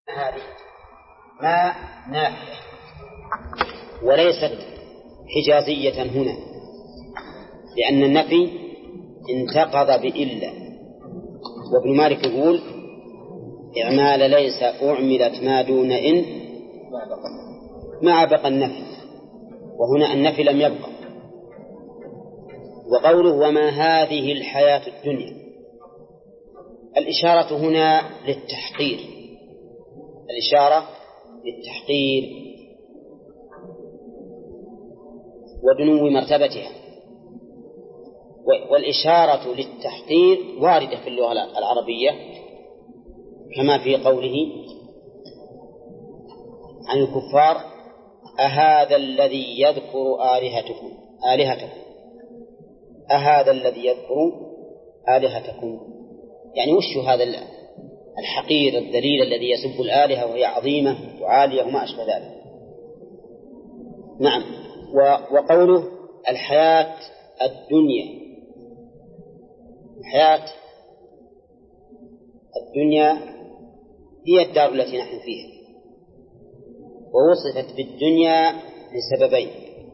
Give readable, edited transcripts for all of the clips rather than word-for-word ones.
هذه ما نافية وليست حجازية هنا، لأن النفي انتقض بإلا. وابن مالك يقول إعمال ليس أعملت ما دون إن مع بقى النفي، وهنا النفي لم يبقى. وقوله وما هذه الحياة الدنيا، الإشارة هنا للتحقير، الإشارة للتحقير ودنو مرتبتها. والإشارة للتحقير واردة في اللغة العربية، كما في قوله عن الكفار أهذا الذي يذكر آلهتكم أهذا الذي يذكر آلهتكم، يعني وش هذا الحقير الذليل الذي يسب الآلهة وهي عظيمة وعالية وما أشبه ذلك. نعم. وقوله الحياة الدنيا، الحياة الدنيا هي الدار التي نحن فيها، ووصفت بالدنيا لسببين: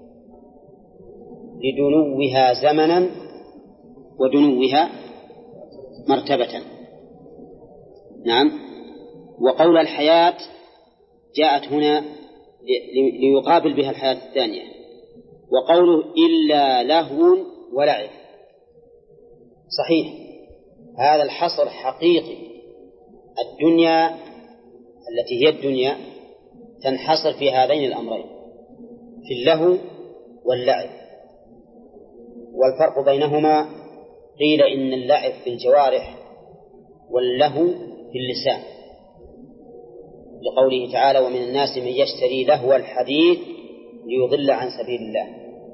لدنوها زمنا ودنوها مرتبة. نعم. وقول الحياة جاءت هنا ليقابل بها الحياة الثانية. وقوله إلا لهو ولعب، صحيح هذا الحصر حقيقي. الدنيا التي هي الدنيا تنحصر في هذين الأمرين، في اللهو واللعب. والفرق بينهما قيل إن اللعب في الجوارح واللهو في اللسان، لقوله تعالى ومن الناس من يشتري لهو الحديث ليضل عن سبيل الله.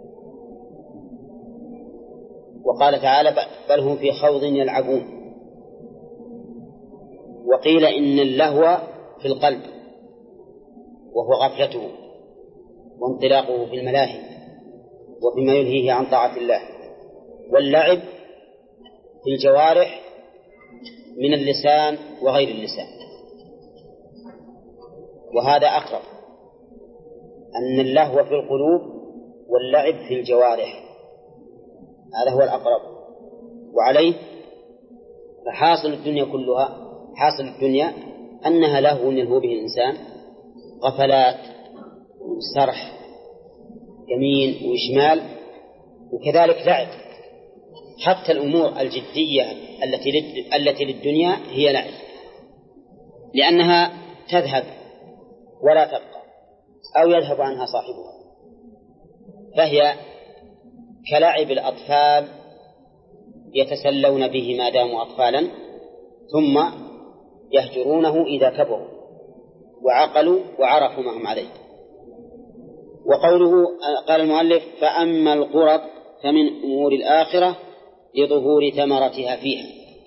وقال تعالى بل هم في خوض يلعبون. وقيل إن اللهو في القلب وهو غفلته وانطلاقه في الملاهي وبما يلهيه عن طاعة الله. واللعب في الجوارح من اللسان وغير اللسان. وهذا أقرب، أن اللهو في القلوب واللعب في الجوارح، هذا هو الأقرب. وعليه فحاصل الدنيا كلها، حاصل الدنيا أنها لهو يلهو به الإنسان، غفلات سرح يمين وشمال، وكذلك لعب. حتى الأمور الجدية التي للدنيا هي لعب، لأنها تذهب ولا تبقى أو يذهب عنها صاحبها، فهي كلعب الأطفال يتسلون به ما داموا أطفالا، ثم يهجرونه إذا كبروا وعقلوا وعرفوا ما هم عليه. وقوله قال المؤلف فأما القرب فمن أمور الآخرة لظهور ثمرتها فيها.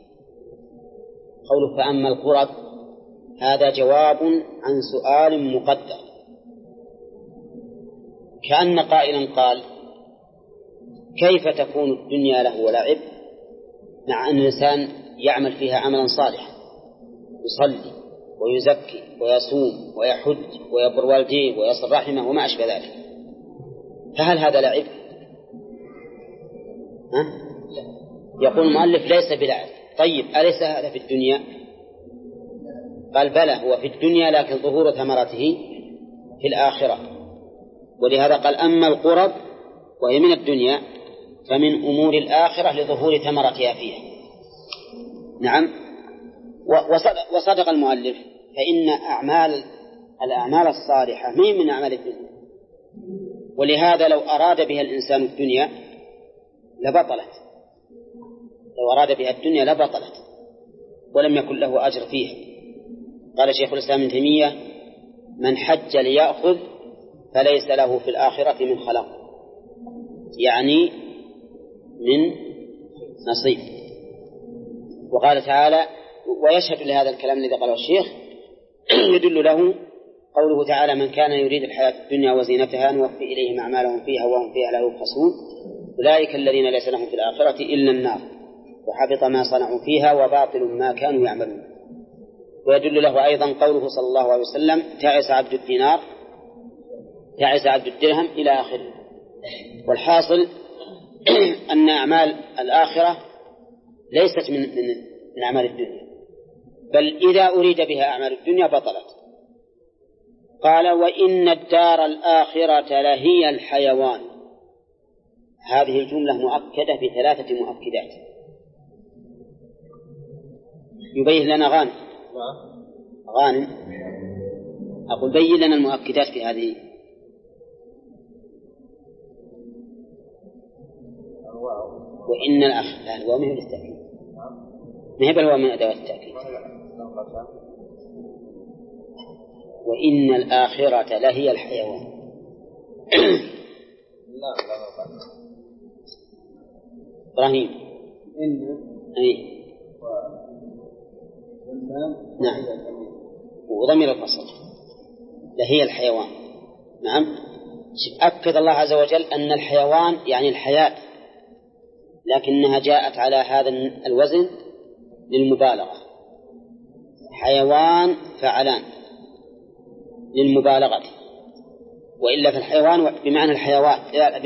قوله فأما القرب هذا جواب عن سؤال مقدر، كأن قائلا قال كيف تكون الدنيا له ولعب مع أن الإنسان يعمل فيها عملا صالحا، يصلي ويزكي ويصوم ويحج ويبر والديه ويصل رحمه وما أشبه ذلك، فهل هذا لعب؟ يقول المؤلف ليس بلعب. طيب أليس هذا في الدنيا؟ قال بلى هو في الدنيا، لكن ظهور ثمرته في الآخرة. ولهذا قال أما القرب وهي من الدنيا فمن أمور الآخرة لظهور ثمرتها فيها. نعم. وصدق المؤلف، فإن الأعمال الصالحة من أعمال الدنيا، ولهذا لو أراد بها الإنسان الدنيا لبطلت، لو أراد بها الدنيا لبطلت ولم يكن له أجر فيها. قال شيخ الإسلام ابن تيمية من حج ليأخذ فليس له في الآخرة من خلاق، يعني من نصيب. وقال تعالى ويشهد لهذا الكلام الذي قاله الشيخ يدل له قوله تعالى من كان يريد الحياة الدنيا وزينتها نوفي إليهم أعمالهم فيها وهم فيها لا يبخسون أولئك الذين ليس لهم في الآخرة إلا النار وحبط ما صنعوا فيها وباطل ما كانوا يعملون. ويدل له أيضا قوله صلى الله عليه وسلم: تعس عبد الدينار، تعس عبد الدرهم، إلى آخره. والحاصل أن أعمال الآخرة ليست من أعمال الدنيا، بل إذا أريد بها أعمال الدنيا بطلت. قال: وإن الدار الآخرة لهي الحيوان. هذه الجملة مؤكدة بثلاثة مؤكدات. يبين لنا غانم أقول بين لنا المؤكدات في هذه. وإن الآخرة، لا الواو من التأكيد، ما هي بالواو من أدوات التأكيد. وإن الآخرة لهي الحيوان. إبراهيم نعم، وضمير الفصل لهي الحيوان. نعم، أكد الله عز وجل أن الحيوان يعني الحياة، لكنها جاءت على هذا الوزن للمبالغة، حيوان فعلان للمبالغة، وإلا في الحيوان بمعنى الحيوان،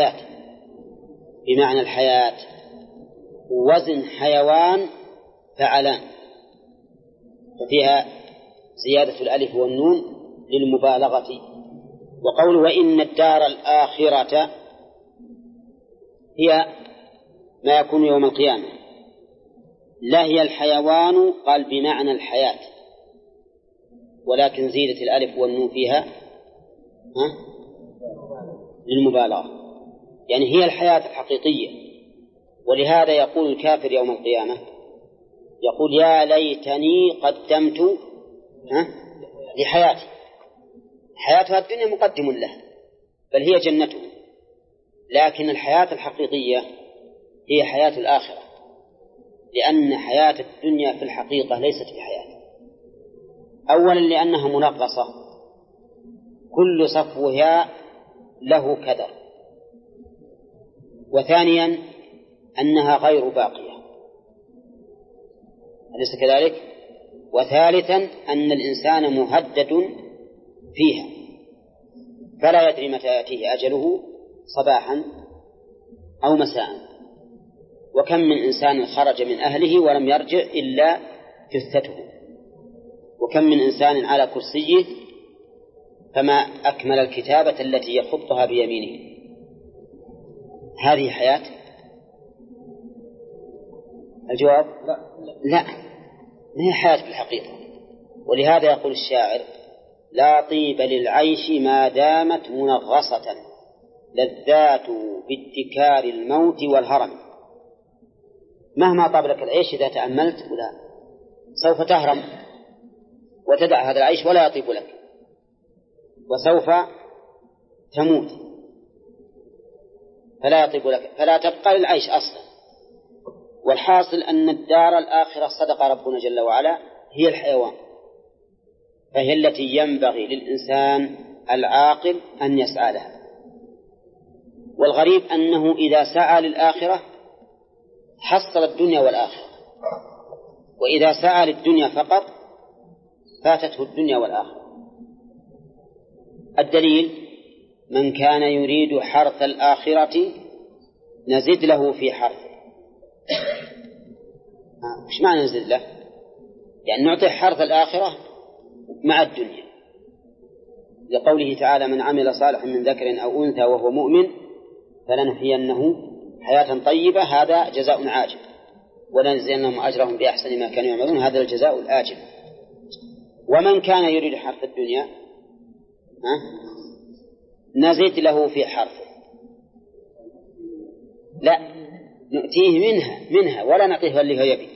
بمعنى الحياة، وزن حيوان فعلان، ففيها زيادة الألف والنون للمبالغة. وقول وإن الدار الآخرة هي ما يكون يوم القيامة، لا هي الحيوان، قال بمعنى الحياة، ولكن زيدت الألف والنون فيها للمبالغة، يعني هي الحياة الحقيقية. ولهذا يقول الكافر يوم القيامة، يقول: يا ليتني قدمت لحياتي. حياتها الدنيا مقدم له، بل هي جنته، لكن الحياة الحقيقية هي حياة الآخرة، لأن حياة الدنيا في الحقيقة ليست بحياة. أولا لأنها منغصة، كل صفوها له كدر. وثانيا أنها غير باقية، أليس كذلك؟ وثالثا أن الإنسان مهدد فيها، فلا يدري متى يأتيه أجله، صباحا أو مساء. وكم من إنسان خرج من أهله ولم يرجع إلا جثته، وكم من إنسان على كرسيه فما أكمل الكتابة التي يخطها بيمينه. هذه حياة؟ الجواب لا، ما هي حياة في الحقيقة. ولهذا يقول الشاعر: لا طيب للعيش ما دامت منغصة، لذات باتكار الموت والهرم. مهما طاب لك العيش إذا تأملت ولا سوف تهرم وتدع هذا العيش ولا يطيب لك، وسوف تموت فلا يطيب لك، فلا تبقى للعيش أصلا. والحاصل أن الدار الآخرة صدق ربنا جل وعلا هي الحيوان، فهي التي ينبغي للإنسان العاقل أن يسعى لها. والغريب أنه إذا سعى للآخرة حصل الدنيا والآخرة، وإذا سعى للدنيا فقط فاتته الدنيا والآخرة. الدليل: من كان يريد حرث الآخرة نزد له في حرثه. إيش معنى نزد له؟ يعني نعطيه حرث الآخرة مع الدنيا، لقوله تعالى: من عمل صالحا من ذكر أو أنثى وهو مؤمن فلنحيينه حياة طيبة، هذا جزاء عاجل، ولنجزينهم أجرهم بأحسن ما كانوا يعملون، هذا الجزاء الآجل. ومن كان يريد حرث الدنيا نزد له في حرثه، لا، نؤتيه منها ولا نعطيه اللي هو يبي،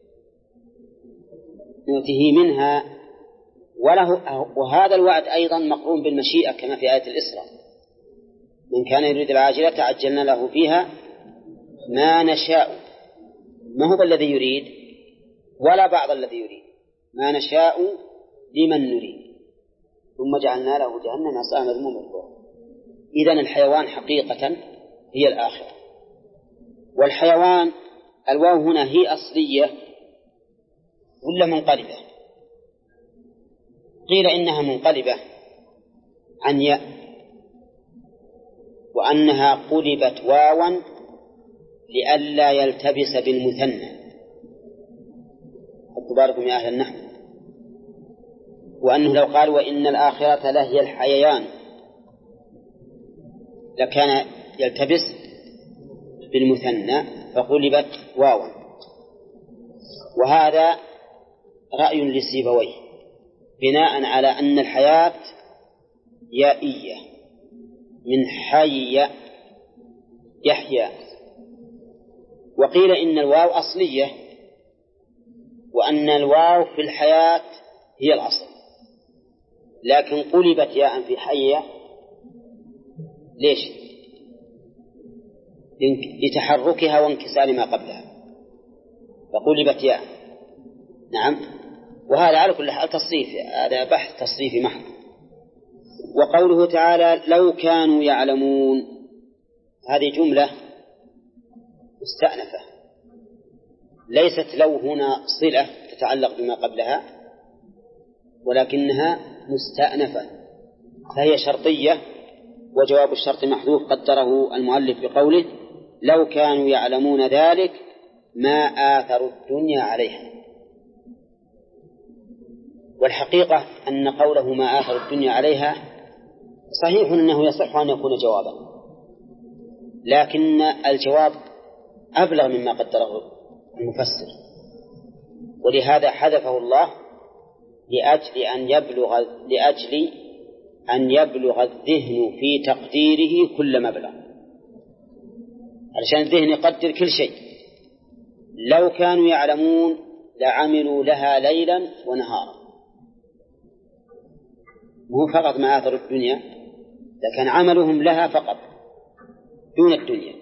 نؤتيه منها وله. وهذا الوعد أيضا مقرون بالمشيئة كما في آية الإسراء: من كان يريد العاجلة عجلنا له فيها ما نشاء. ما هو الذي يريد ولا بعض الذي يريد، ما نشاء لمن نريد ثم جعلنا له جهنم يصلاها مذموما مدحورا. إذن الحيوان حقيقة هي الآخرة. والحيوان الواو هنا هي أصلية ولا منقلبة؟ قيل إنها منقلبة عن ياء، وأنها قلبت واوا لئلا يلتبس بالمثنى. خذوا بالكم يا أهل النحو. وأنه لو قال وإن الآخرة لهي الحييان لكان يلتبس بالمثنى فقلبت واوا. وهذا رأي لسيبويه بناء على أن الحياة يائية من حي يحيى. وقيل إن الواو أصلية، وأن الواو في الحياة هي الأصل، لكن قلبت ياء في حية. ليش؟ لتحركها وانكسار ما قبلها فقلبت ياء. نعم. وهذا على كل حال تصريف، هذا بحث تصريفي محض. وقوله تعالى لو كانوا يعلمون، هذه جملة مستأنفة، ليست لو هنا صلة تتعلق بما قبلها، ولكنها مستأنفة فهي شرطية، وجواب الشرط محذوف قدره المؤلف بقوله لو كانوا يعلمون ذلك ما آثروا الدنيا عليها. والحقيقة أن قوله ما آثروا الدنيا عليها صحيح أنه يصح أن يكون جوابا، لكن الجواب أبلغ مما قدره المفسر، ولهذا حذفه الله لأجل أن يبلغ الذهن في تقديره كل مبلغ، علشان الذهن يقدر كل شيء. لو كانوا يعلمون لعملوا لها ليلا ونهارا، مو فقط ما آثروا الدنيا، لكن عملهم لها فقط دون الدنيا.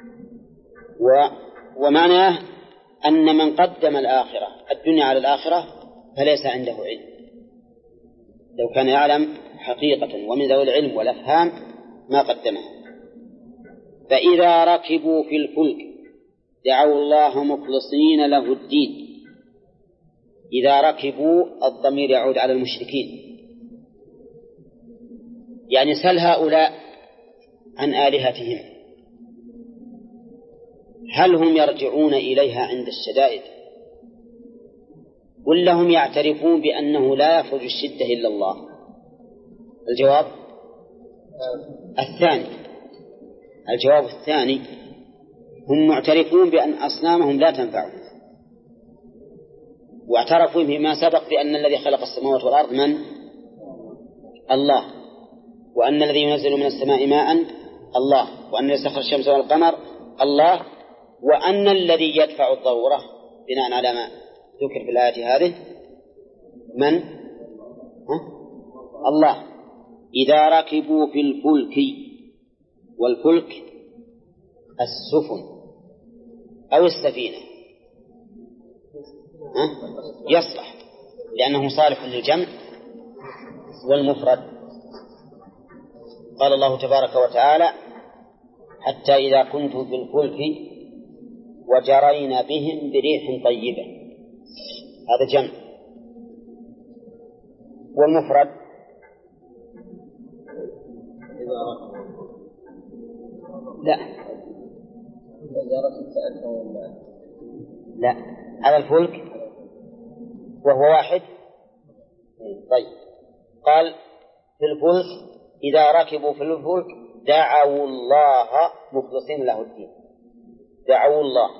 ومعناه أن من قدم الدنيا على الآخرة فليس عنده علم. لو كان يعلم حقيقة ومن ذوي العلم والأفهام ما قدمها. فإذا ركبوا في الفلك دعوا الله مخلصين له الدين. إذا ركبوا الضمير يعود على المشركين، يعني سل هؤلاء عن آلهتهم هل هم يرجعون إليها عند الشدائد، ولا هم يعترفون بأنه لا يخرج الشدة إلا الله؟ الجواب الثاني، هم معترفون بأن أصنامهم لا تنفعهم، واعترفوا بما سبق بأن الذي خلق السماوات والأرض من؟ الله، وأن الذي ينزل من السماء ماء الله، وأن يسخر الشمس والقمر الله، وأن الذي يدفع الضرورة بناء على ما ذكر في الآية هذه من؟ الله. إذا ركبوا في الفلك، والفلك السفن أو السفينة يصلح لأنه صالح للجمع والمفرد. قال الله تبارك وتعالى حتى إذا كنتم في الفلك وجرين بهم بريح طيبة، هذا جمع. والمفرد لا على الفلك وهو واحد. طيب قال في الفلك إذا ركبوا في الفلك دعوا الله مخلصين له الدين. دعوا الله،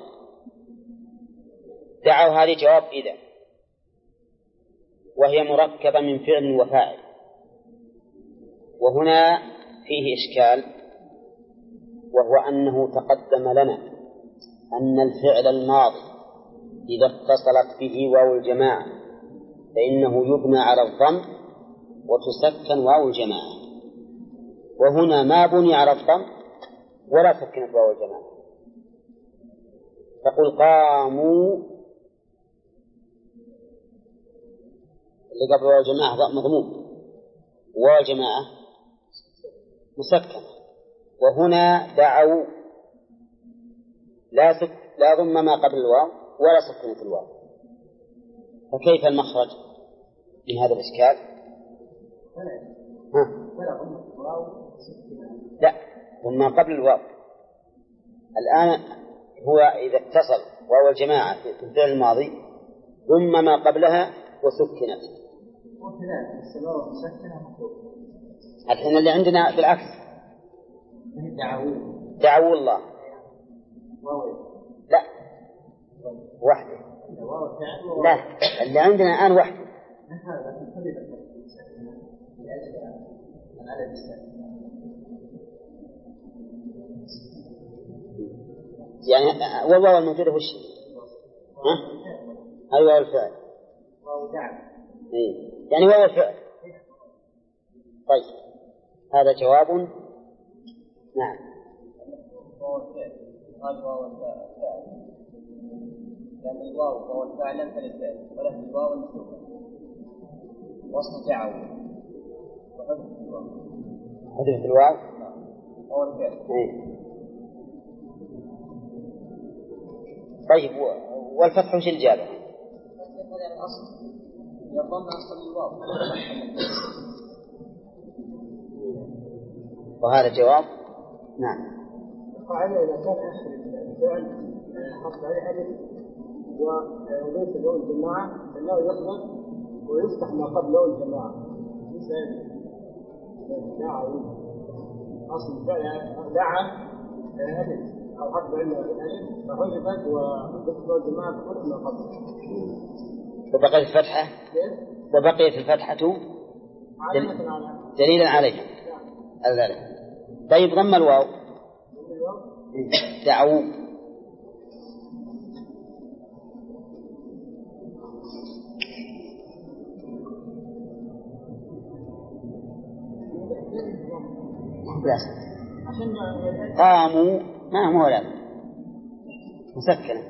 دعوا هذه جواب إذا، وهي مركبة من فعل وفاعل. وهنا فيه إشكال، وهو أنه تقدم لنا أن الفعل الماضي إذا اتصلت به واو الجماعة فإنه يبنى على الضم وتسكن واو الجماعة، وهنا ما بني على الضم ولا سكنت واو الجماعة. تقول قاموا، اللي قبل واو الجماعة مضموم، واو الجماعة مسكن، وهنا دعوا لا ضم ما قبل الواو ولا سكنت الواو، فكيف المخرج من هذا الإشكال؟ لا، ثم قبل الواو. الآن هو إذا اتصل واو الجماعة في الفعل الماضي ثم ما قبلها وسكنت. الحين اللي عندنا بالعكس، دعوا الله. لا وحده. لا، اللي عندنا الآن وحده. يعني والواو الموجودة وش؟ أيوة الفعل. يعني واو الفعل. طيب هذا جواب. نعم. لأن الواو هو الفاعل لم تلد فعل وله الواو المحذوفة وصف دعوا حذف الواو هو الفعل. طيب والفتح وش الجابة؟ هذا الأصل يضم أصل الواو. وهذا جواب. نعم. قاعدة إذا كان آخر الفعل حط عليه ألف وليس له الجماعة فإنه يقبل ويفتح ما قبله الجماعة. مثال دعوا أصل الفعل دعا ألف أو حط عليه الألف فحذفت وفتح له الجماعة ففتح ما قبله. وبقيت الفتحة. وبقيت الفتحة دليلا عليها. طيب ضم الواو. دعوا. قاموا ما هو لا مسكنة.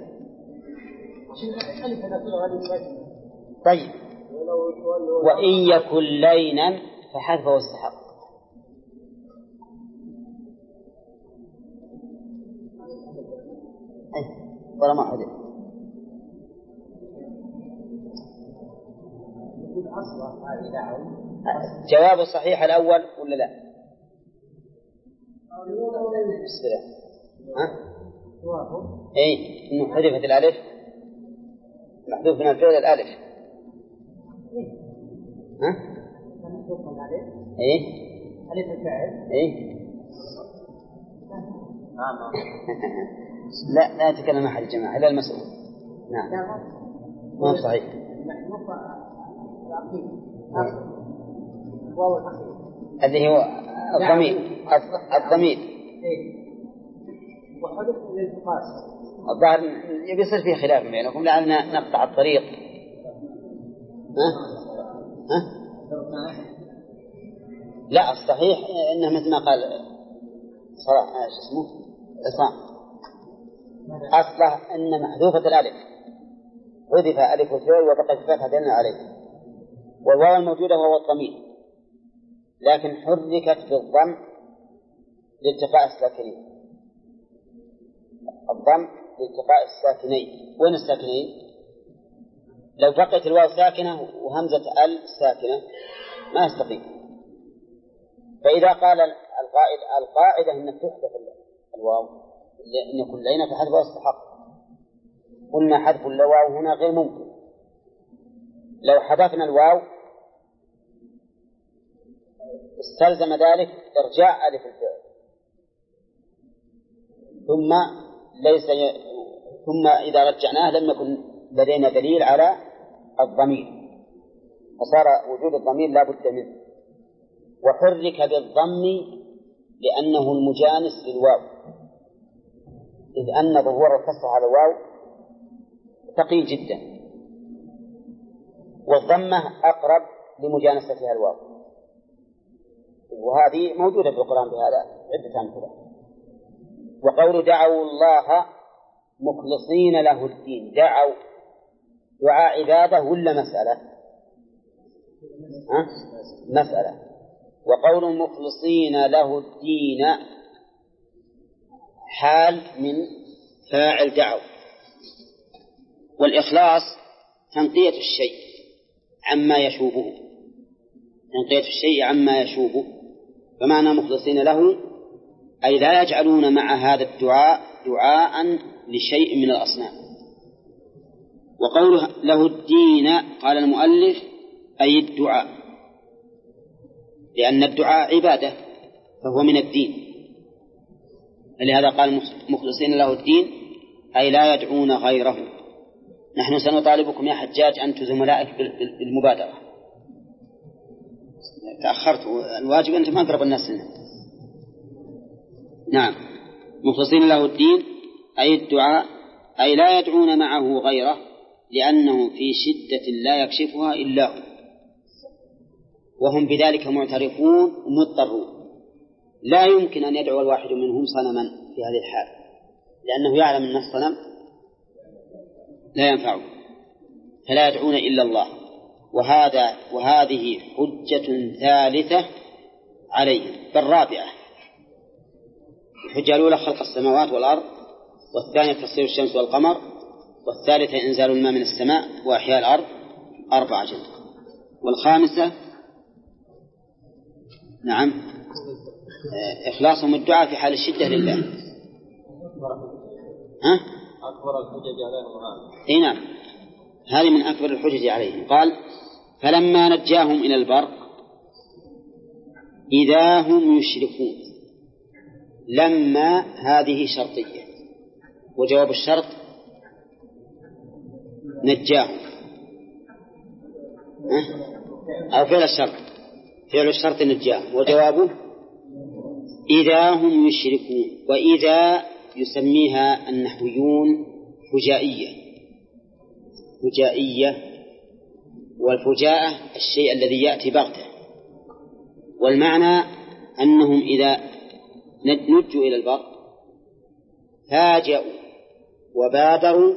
طيب وإن يكن لينا فحذفه استحق. ولا ما حدث. جواب الصحيح الأول ولا لا؟ إنه حذفت الألف محذوف من الفعل الألف. ألف الفعل. لا يتكلم أحد الجماعة إلا المسؤول. نعم ما صحيح. الذي هو الضمير وحدث الالتقاط. الظاهر يصير فيه خلاف بينكم لعلنا نقطع الطريق. لا الصحيح إنه مثل ما قال صلاح اسمه عصام أصله أن محذوفة الألف حذف ألف الفعل وبقيت الفتحة دلنا عليه والواو الموجودة وهو الضمير لكن حركت بالضم لالتقاء الساكنين. الضم لالتقاء الساكنين. وين الساكنين؟ لو بقيت الواو ساكنة وهمزة ال ساكنة ما يستقيم. فإذا قال القاعدة أنك تحذف الواو إن كل لينا فحذفه استحق. قلنا حذف الواو هنا غير ممكن. لو حذفنا الواو استلزم ذلك إرجاع ألف الفعل ثم إذا رجعناه لم يكن لدينا دليل على الضمير فصار وجود الضمير لا بد منه. وحرك بالضم لأنه المجانس للواو إذ أن ظهور الكسر على الواو ثقيل جدا والضمة أقرب لمجانستها الواو وهذه موجودة في القرآن بهذا عدة أمثلة. وقول دعوا الله مخلصين له الدين دعوا دعاء عبادة ولا مسألة؟ مسألة. وقول مخلصين له الدين حال من فاعل دعوا. والإخلاص تنقية الشيء عما يشوبه تنقية الشيء عما يشوبه، فمعنى مخلصين له أي لا يجعلون مع هذا الدعاء دعاء لشيء من الأصنام. وقوله له الدين قال المؤلف أي الدعاء، لأن الدعاء عبادة فهو من الدين، لهذا قال مخلصين له الدين أي لا يدعون غيره. نحن سنطالبكم يا حجاج أن تزملائك بالمبادرة، تأخرت، الواجب أنت ما أقرب الناس لنا. نعم، مخلصين له الدين أي الدعاء أي لا يدعون معه غيره، لأنه في شدة لا يكشفها إلا هو، وهم بذلك معترفون مضطرون. لا يمكن أن يدعو الواحد منهم صنما في هذه الحال، لأنه يعلم أن الصنم لا ينفعه، فلا يدعون إلا الله. وهذه حجة ثالثة عليهم، بل رابعة. الحجة الأولى خلق السماوات والأرض، والثانية تصير الشمس والقمر، والثالثة إنزال الماء من السماء وأحياء الأرض 4 جنة، والخامسة نعم إخلاصهم الدعاء في حال الشدة لله. أكبر الحجج عليهم هذا. نعم، هذه من أكبر الحجج عليهم. قال فلما نجاهم إلى البر إذا هم يشركون. لما هذه شرطية، وجواب الشرط نجاهم، أو فعل الشرط، فعل الشرط نجاهم، وجوابه إذا هم يشركون. وإذا يسميها النحويون فجائية، والفجاءة الشيء الذي يأتي بغتة، والمعنى أنهم إذا نجوا إلى البر فاجأوا وبادروا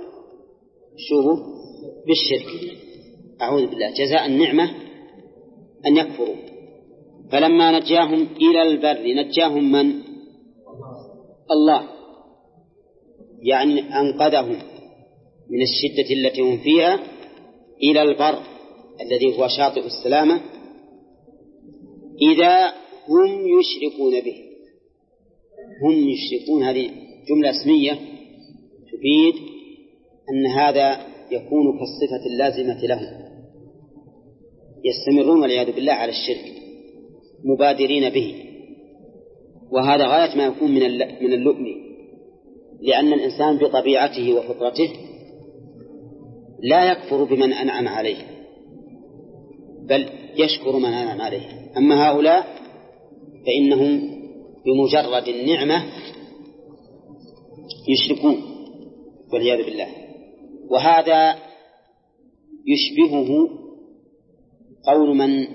بالشرك، أعوذ بالله، جزاء النعمة أن يكفروا. فلما نجاهم إلى البر، نجاهم من؟ الله، يعني أنقذهم من الشدة التي هم فيها إلى البر الذي هو شاطئ السلامة، إذا هم يشركون به. هم يشركون هذه جملة اسمية تفيد أن هذا يكون كالصفة اللازمة لهم، يستمرون والعياذ بالله على الشرك مبادرين به. وهذا غاية ما يكون من اللؤم، لأن الإنسان بطبيعته وفطرته لا يكفر بمن أنعم عليه، بل يشكر من أنعم عليه. أما هؤلاء فإنهم بمجرد النعمة يشركون والعياذ بالله. وهذا يشبهه قول من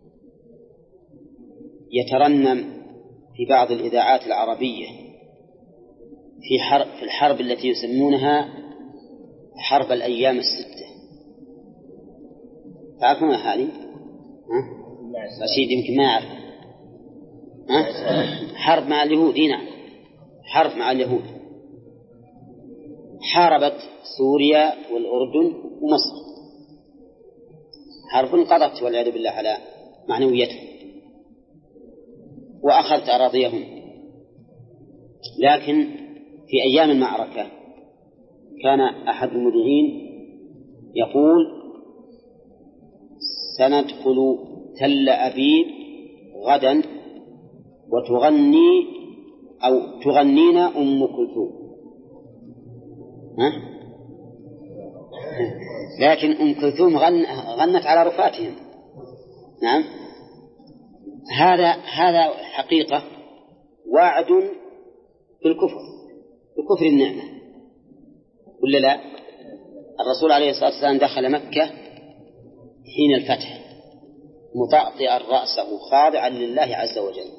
يترنم في بعض الإذاعات العربية في الحرب التي يسمونها حرب الأيام 6. تعرفون هذه؟ رشيد يمكن ما يعرف. حرب مع اليهود. نعم، حرب مع اليهود، حاربت سوريا والأردن ومصر، حرب قضت والعياذ بالله على معنويتهم وأخذت أراضيهم. لكن في أيام المعركة كان أحد المذيعين يقول سندخل تل أبيب غدا وتغني أو تغنينا أم كلثوم. لكن أم كلثوم غنت على رفاتهم. نعم، هذا حقيقة وعد بكفر النعمة، ولا لا؟ الرسول عليه الصلاة والسلام دخل مكة حين الفتح مطأطئا رأسه خاضعا لله عز وجل.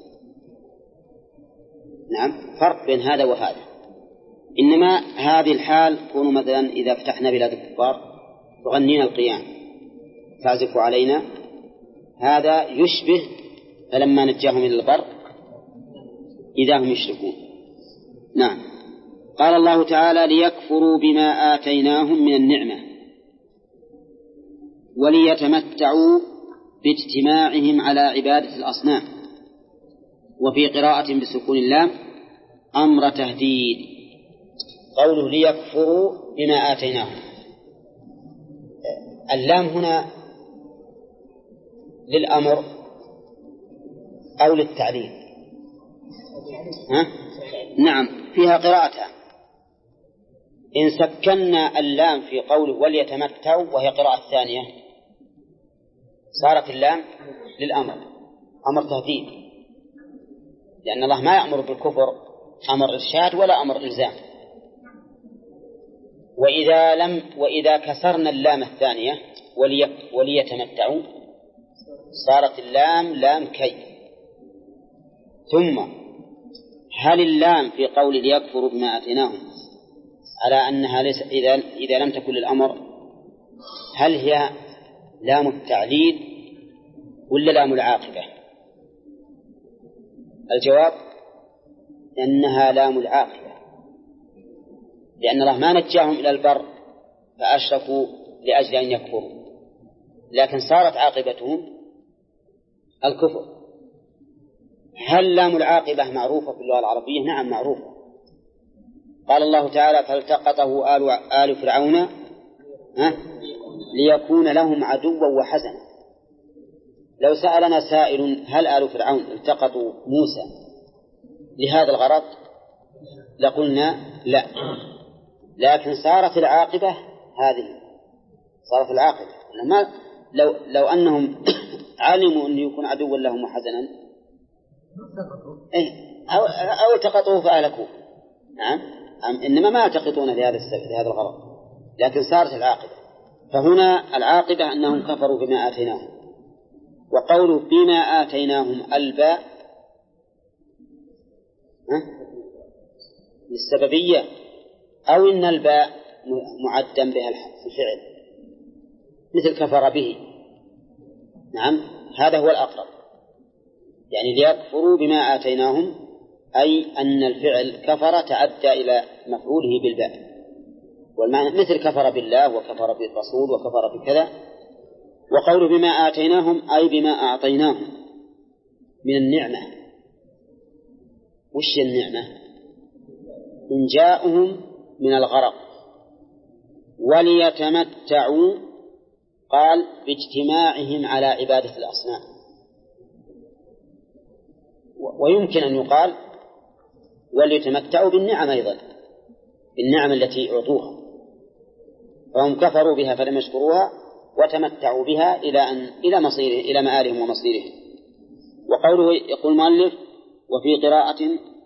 نعم، فرق بين هذا وهذا. إنما هذه الحال تكون مثلا إذا فتحنا بلاد الكفار تغنينا القيام تعزف علينا، هذا يشبه فلما نجاهم إلى البر إذا هم يشركون. نعم، قال الله تعالى ليكفروا بما آتيناهم من النعمة وليتمتعوا باجتماعهم على عبادة الأصنام. وفي قراءة بسكون اللام أمر تهديد، قوله ليكفروا بما آتيناهم. اللام هنا للأمر أو للتعليل؟ نعم، فيها قراءتان. إن سكننا اللام في قوله وليتمتعوا وهي قراءة ثانية صارت اللام للأمر، أمر تهديد، لأن الله ما يأمر بالكفر أمر إرشاد ولا أمر إلزام. وإذا كسرنا اللام الثانية وليتمتعوا صارت اللام لام كي. ثم هل اللام في قول ليكفروا بما آتيناهم على أنها ليس إذا لم تكن للأمر، هل هي لام التعليل ولا لام العاقبة؟ الجواب أنها لام العاقبة، لأن الله ما نجاهم إلى البر فأشركوا لأجل أن يكفروا، لكن صارت عاقبتهم الكفر. هل لام العاقبة معروفة في اللغة العربية؟ نعم معروفة. قال الله تعالى فالتقطه آل فرعون ليكون لهم عدوا وحزنا. لو سألنا سائل هل آل فرعون التقطوا موسى لهذا الغرض لقلنا لا، لكن صارت العاقبة هذه، صارت العاقبة لو أنهم علموا أن يكون عدوا لهم وحزنا أو التقطوه فأهلكوه. نعم، إنما ما يلتقطون لهذا الغرض، لكن صارت العاقبة. فهنا العاقبة أنهم كفروا بما آتيناهم. وقولوا بما آتيناهم الباء للسببية، أو إن الباء معدا بها الفعل مثل كفر به. نعم، هذا هو الأقرب، يعني ليكفروا بما آتيناهم أي أن الفعل كفر تعدى إلى مفعوله بالباء، والمعنى مثل كفر بالله وكفر بالرسول وكفر بكذا. وقول بما آتيناهم أي بما أعطيناهم من النعمة. وش النعمة؟ إنجاؤهم من الغرق. وليتمتعوا قال باجتماعهم على عبادة الأصنام. ويمكن أن يقال وليتمتعوا بالنعم أيضا، بالنعم التي أعطوها، فهم كفروا بها فلم يشكروها وتمتعوا بها إلى مصيره، إلى مآلهم ومصيرهم. وقوله يقول المؤلف وفي قراءة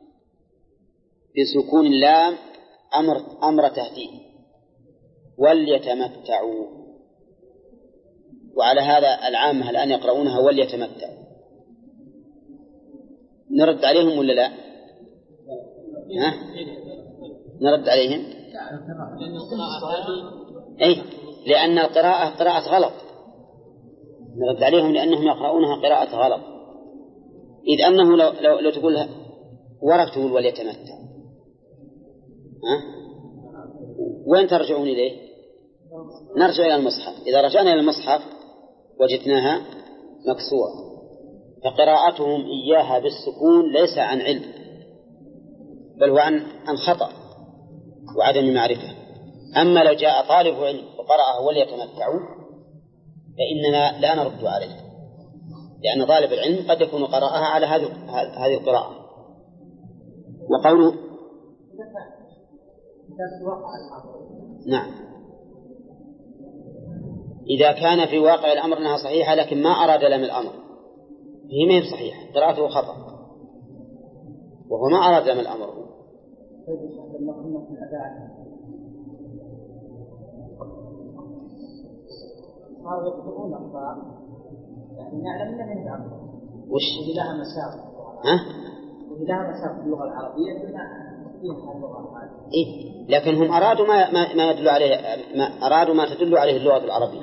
بسكون اللام أمر تهديد وليتمتعوا. وعلى هذا العامة الآن يقرؤونها وليتمتعوا، نرد عليهم ولا لا؟ نرد عليهم لأن القراءة قراءة غلط، نرد عليهم لأنهم يقرؤونها قراءة غلط. إذ أنه لو تقول ورق تقول وليتمتع، وين ترجعون إليه؟ نرجع إلى المصحف. إذا رجعنا إلى المصحف وجدناها مكسورة، فقراءتهم إياها بالسكون ليس عن علم، بل هو عن خطأ وعدم معرفة. أما لو جاء طالب علم وقرأه وليتمتعوا فإننا لا نرد عليه، لأن طالب العلم قد يكون قرأها على هذه القراءة. وقوله نعم إذا كان في واقع الأمر أنها صحيحة لكن ما أراد لم الأمر، هي ما هي صحيحة، قراءته خطأ وهو ما أراد لم الأمر. صاروا يقطعون أخطاء، يعني نعلم أن من الأمر وش لها مسار ولها مسار في اللغة العربية فيها اللغة إيه، لكن هم أرادوا ما يدل عليه، أرادوا ما تدل عليه اللغة العربية،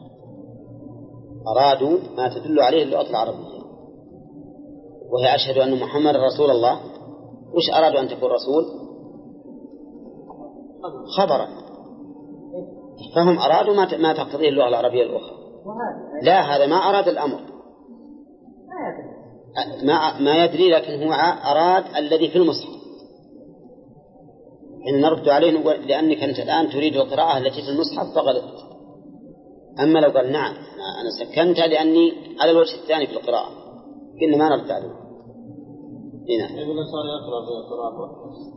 أرادوا ما تدل عليه اللغة العربية، وهي أشهد أن محمد رسول الله. وش أرادوا أن تكون رسول؟ خبرا. فهم أرادوا ما تقتضيه اللغة العربية الأخرى. لا، هذا ما أراد الأمر، ما يدري، لكن هو أراد الذي في المصحف. إن نرد عليه لأنك أنت الآن تريد القراءة التي في المصحف فغلطت. أما لو قال نعم أنا سكنت لأني على الوجه الثاني في القراءة، كنا ما نرد عليه. هنا يقول الإنسان يقرأ في القراءة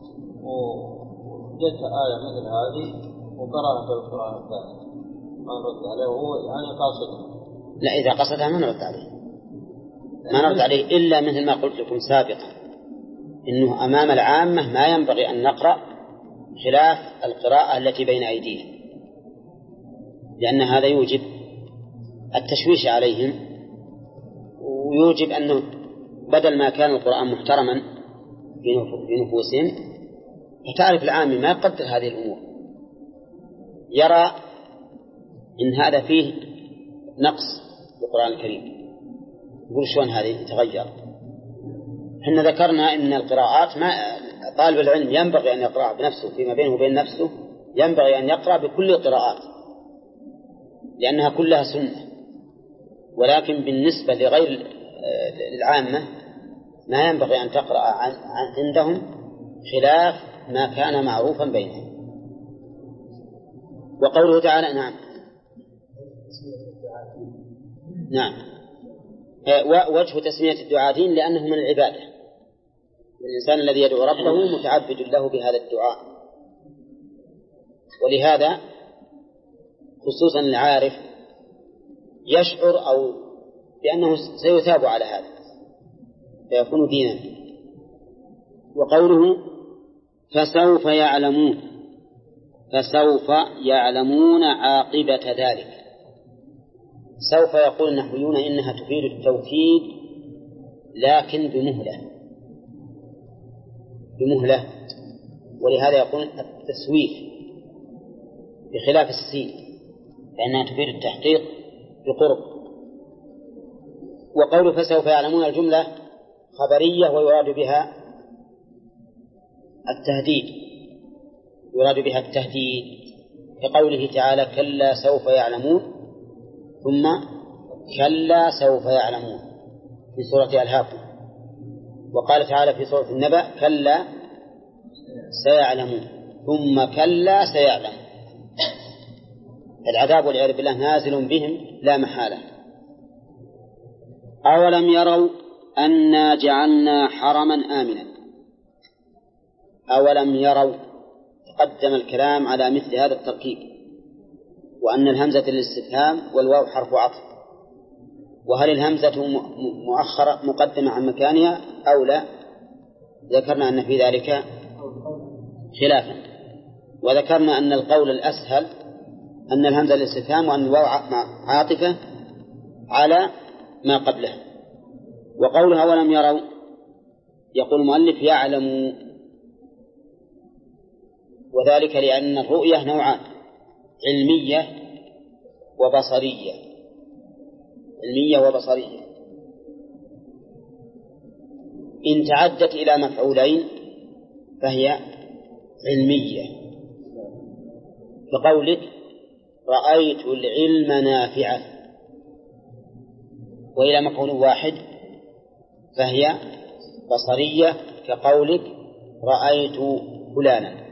وجدت آية مثل هذه وقرأها في القراءة الثانية ما نرد عليه، وهو يعني قاصدها. لا، إذا قصدها ما نرد عليه، ما نرد عليه إلا مثل ما قلت لكم سابقا، إنه أمام العامة ما ينبغي أن نقرأ خلاف القراءة التي بين أيدينا، لأن هذا يوجب التشويش عليهم، ويوجب أنه بدل ما كان القرآن محترما في نفوسهم، فتعرف العام ما يقدر هذه الأمور، يرى إن هذا فيه نقص في القرآن الكريم، يقول شلون هذا يتغير. حنا ذكرنا إن القراءات ما طالب العلم ينبغي أن يقرأ بنفسه فيما بينه وبين نفسه، ينبغي أن يقرأ بكل القراءات لأنها كلها سنة، ولكن بالنسبة لغير العامة ما ينبغي أن تقرأ عندهم خلاف ما كان معروفا بينهم. وقوله تعالى نعم وجه تسمية الدعاء لأنه من العبادة، الإنسان الذي يدعو ربه متعبد له بهذا الدعاء، ولهذا خصوصا العارف يشعر أو بأنه سيثاب على هذا فيكون دينا. وقوله فسوف يعلمون عاقبة ذلك. سوف يقول النحويون إنها تفيد التوكيد لكن بمهلة، ولهذا يقول التسويف بخلاف السين لأنها تفيد التحقيق بقرب. وقوله فسوف يعلمون الجملة خبرية ويراد بها التهديد، كقوله تعالى كلا سوف يعلمون، ثم كلا سوف يعلمون في سورة ألهاكم، وقال تعالى في سورة النبأ كلا سيعلمون ثم كلا سيعلمون. العذاب والعياذ بالله نازل بهم لا محالة. أولم يروا أنا جعلنا حرما آمنا. أولم يروا، تقدم الكلام على مثل هذا التركيب، وأن الهمزة للاستفهام والواو حرف عطف، وهل الهمزة مؤخرة مقدمة عن مكانها أو لا؟ ذكرنا أن في ذلك خلافا، وذكرنا أن القول الأسهل أن الهمزة للاستفهام وأن الواو عاطفة على ما قبله. وقولها أولم يروا، يقول المؤلف يعلموا، وذلك لأن الرؤية نوعان، علمية وبصرية. إن تعدت إلى مفعولين فهي علمية، كقولك رأيت العلم نافعا، وإلى مفعول واحد فهي بصرية، كقولك رأيت فلانا.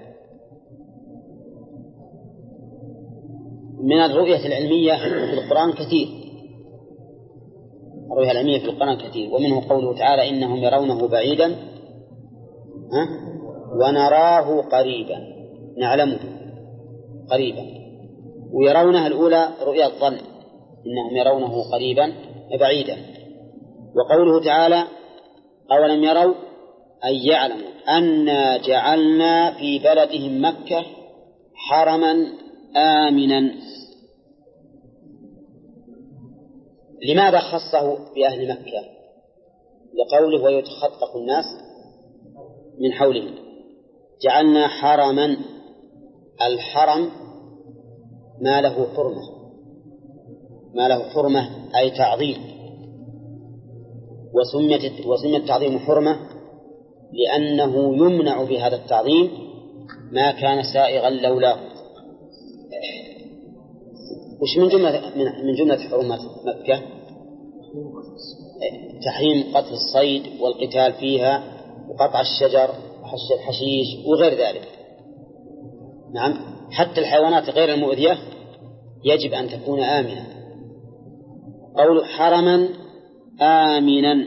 من الرؤية العلمية في القرآن كثير، الرؤية العلمية في القرآن كثير، ومنه قوله تعالى إنهم يرونه بعيدا ونراه قريبا، نعلمه قريبا. ويرونه الأولى رؤية الظن، إنهم يرونه قريبا بعيدا. وقوله تعالى أولم يروا أن يعلموا أنا جعلنا في بلدهم مكة حرما آمنا. لماذا خصه بأهل مكة؟ لقوله ويتخطف الناس من حولهم. جعلنا حرما، الحرم ما له حرمة أي تعظيم، وسمي التعظيم حرمة لأنه يمنع بهذا التعظيم ما كان سائغا لولاه. وش من جملة حرمات مكة؟ تحريم قتل الصيد والقتال فيها وقطع الشجر وحش الحشيش وغير ذلك. نعم، حتى الحيوانات غير المؤذية يجب أن تكون آمنة. قول حرما آمنا،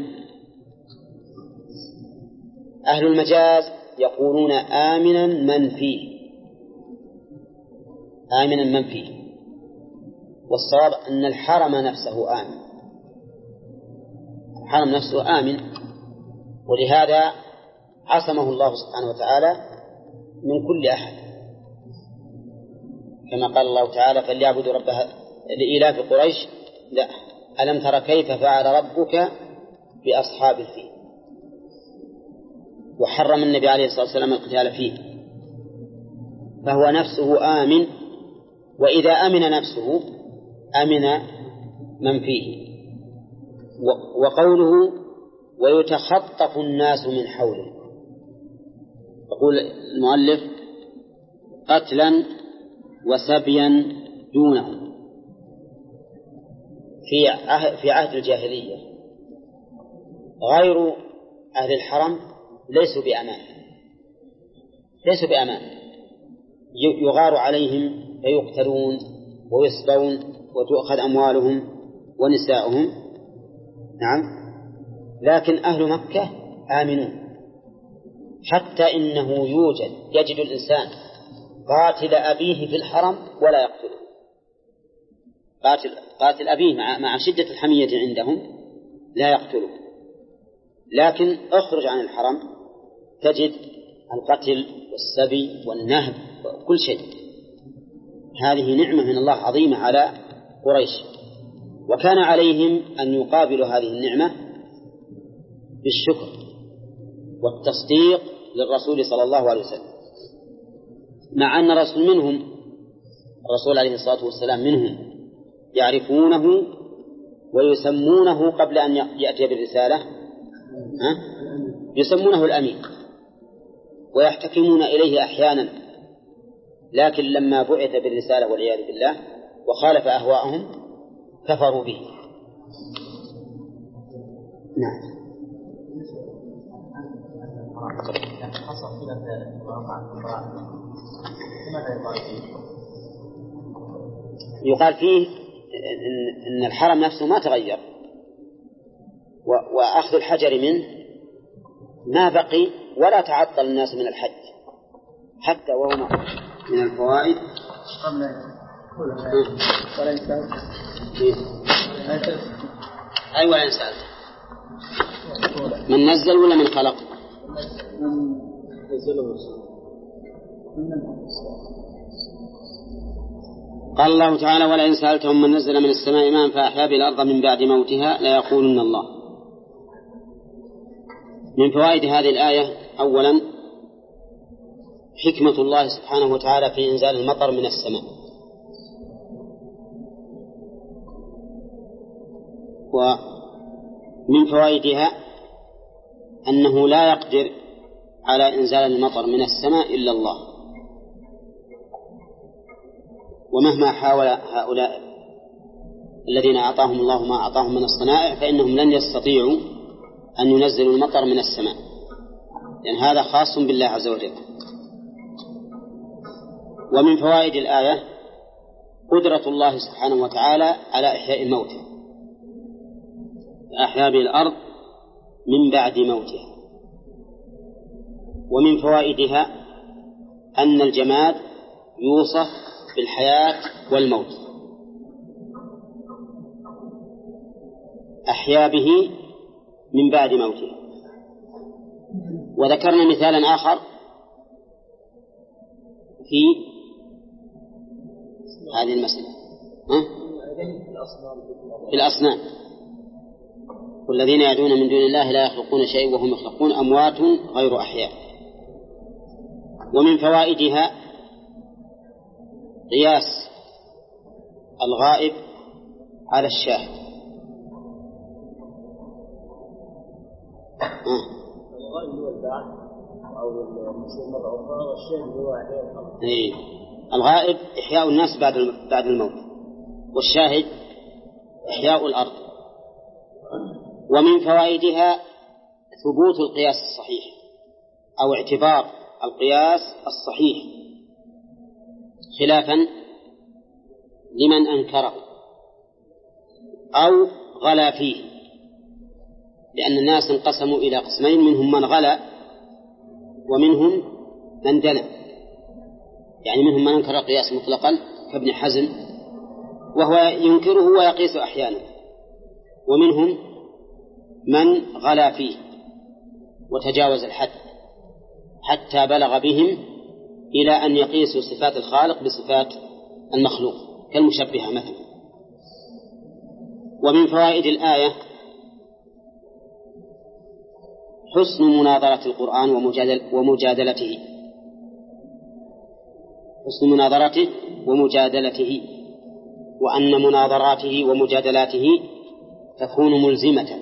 أهل المجاز يقولون آمنا من فيه، آمنا من فيه، والصواب أن الحرم نفسه آمن، الحرم نفسه آمن، ولهذا عصمه الله سبحانه وتعالى من كل أحد، كما قال الله تعالى فليعبدوا رب لإيلاف قريش لا ألم تر كيف فعل ربك بأصحاب الفيل، وحرم النبي عليه الصلاة والسلام القتال فيه، فهو نفسه آمن، وإذا أمن نفسه أمن من فيه. وقوله ويتخطف الناس من حوله، يقول المؤلف قتلا وسبيا دونه. في عهد الجاهلية غير أهل الحرم ليسوا بأمان، يغار عليهم فيقتلون ويسبون وتؤخذ أموالهم ونساؤهم. نعم، لكن أهل مكة آمنون، حتى إنه يجد الإنسان قاتل أبيه في الحرم ولا يقتله، قاتل أبيه مع شدة الحمية عندهم لا يقتله، لكن اخرج عن الحرم تجد القتل والسبي والنهب وكل شيء. هذه نعمة من الله عظيمة على قريش، وكان عليهم أن يقابلوا هذه النعمة بالشكر والتصديق للرسول صلى الله عليه وسلم، مع أن الرسول عليه الصلاة والسلام منهم يعرفونه ويسمونه قبل أن يأتي بالرسالة يسمونه الأمين ويحتكمون إليه أحيانا، لكن لما بعث بالرسالة والعياذ بالله وخالف أهواءهم كفروا به. نعم. يقال فيه إن الحرم نفسه ما تغير، وأخذ الحجر منه ما بقي ولا تعطل الناس من الحج حتى وهو من الفوائد. ولا إنسان أي ولا إنسان من نزل ولا من خلق؟ قال الله تعالى ولئن سألتهم من نزل من السماء ماء فأحيا به الأرض من بعد موتها ليقولن الله. من فوائد هذه الآية أولا حكمة الله سبحانه وتعالى في إنزال المطر من السماء، ومن فوائدها أنه لا يقدر على إنزال المطر من السماء إلا الله، ومهما حاول هؤلاء الذين أعطاهم الله ما أعطاهم من الصنائع فإنهم لن يستطيعوا أن ينزلوا المطر من السماء، لأن هذا خاص بالله عز وجل. ومن فوائد الآية قدرة الله سبحانه وتعالى على إحياء الموتى، أحيا به الأرض من بعد موتها. ومن فوائدها أن الجماد يوصف بالحياة والموت، أحيا به من بعد موته. وذكرنا مثالا آخر في هذه المسألة في الأصنام، والذين يدعون من دون الله لا يخلقون شيء وهم يخلقون أموات غير أحياء. ومن فوائدها قياس الغائب على الشاهد. الغائب هو البعث أو النشور مرة أخرى، والشاهد هو إحياء الأرض. الغائب إحياء الناس بعد الموت، والشاهد إحياء الأرض. ومن فوائدها ثبوت القياس الصحيح أو اعتبار القياس الصحيح خلافا لمن أنكره أو غلا فيه، لأن الناس انقسموا إلى قسمين، منهم من غلا ومنهم من دنا، يعني منهم من أنكر القياس مطلقا كابن حزم وهو ينكره ويقيس أحيانا، ومنهم من غلا فيه وتجاوز الحد حتى بلغ بهم إلى أن يقيسوا صفات الخالق بصفات المخلوق كالمشبهة مثلا. ومن فوائد الآية حسن مناظرة القرآن ومجادلته، حسن مناظرته ومجادلته، وأن مناظراته ومجادلاته تكون ملزمة.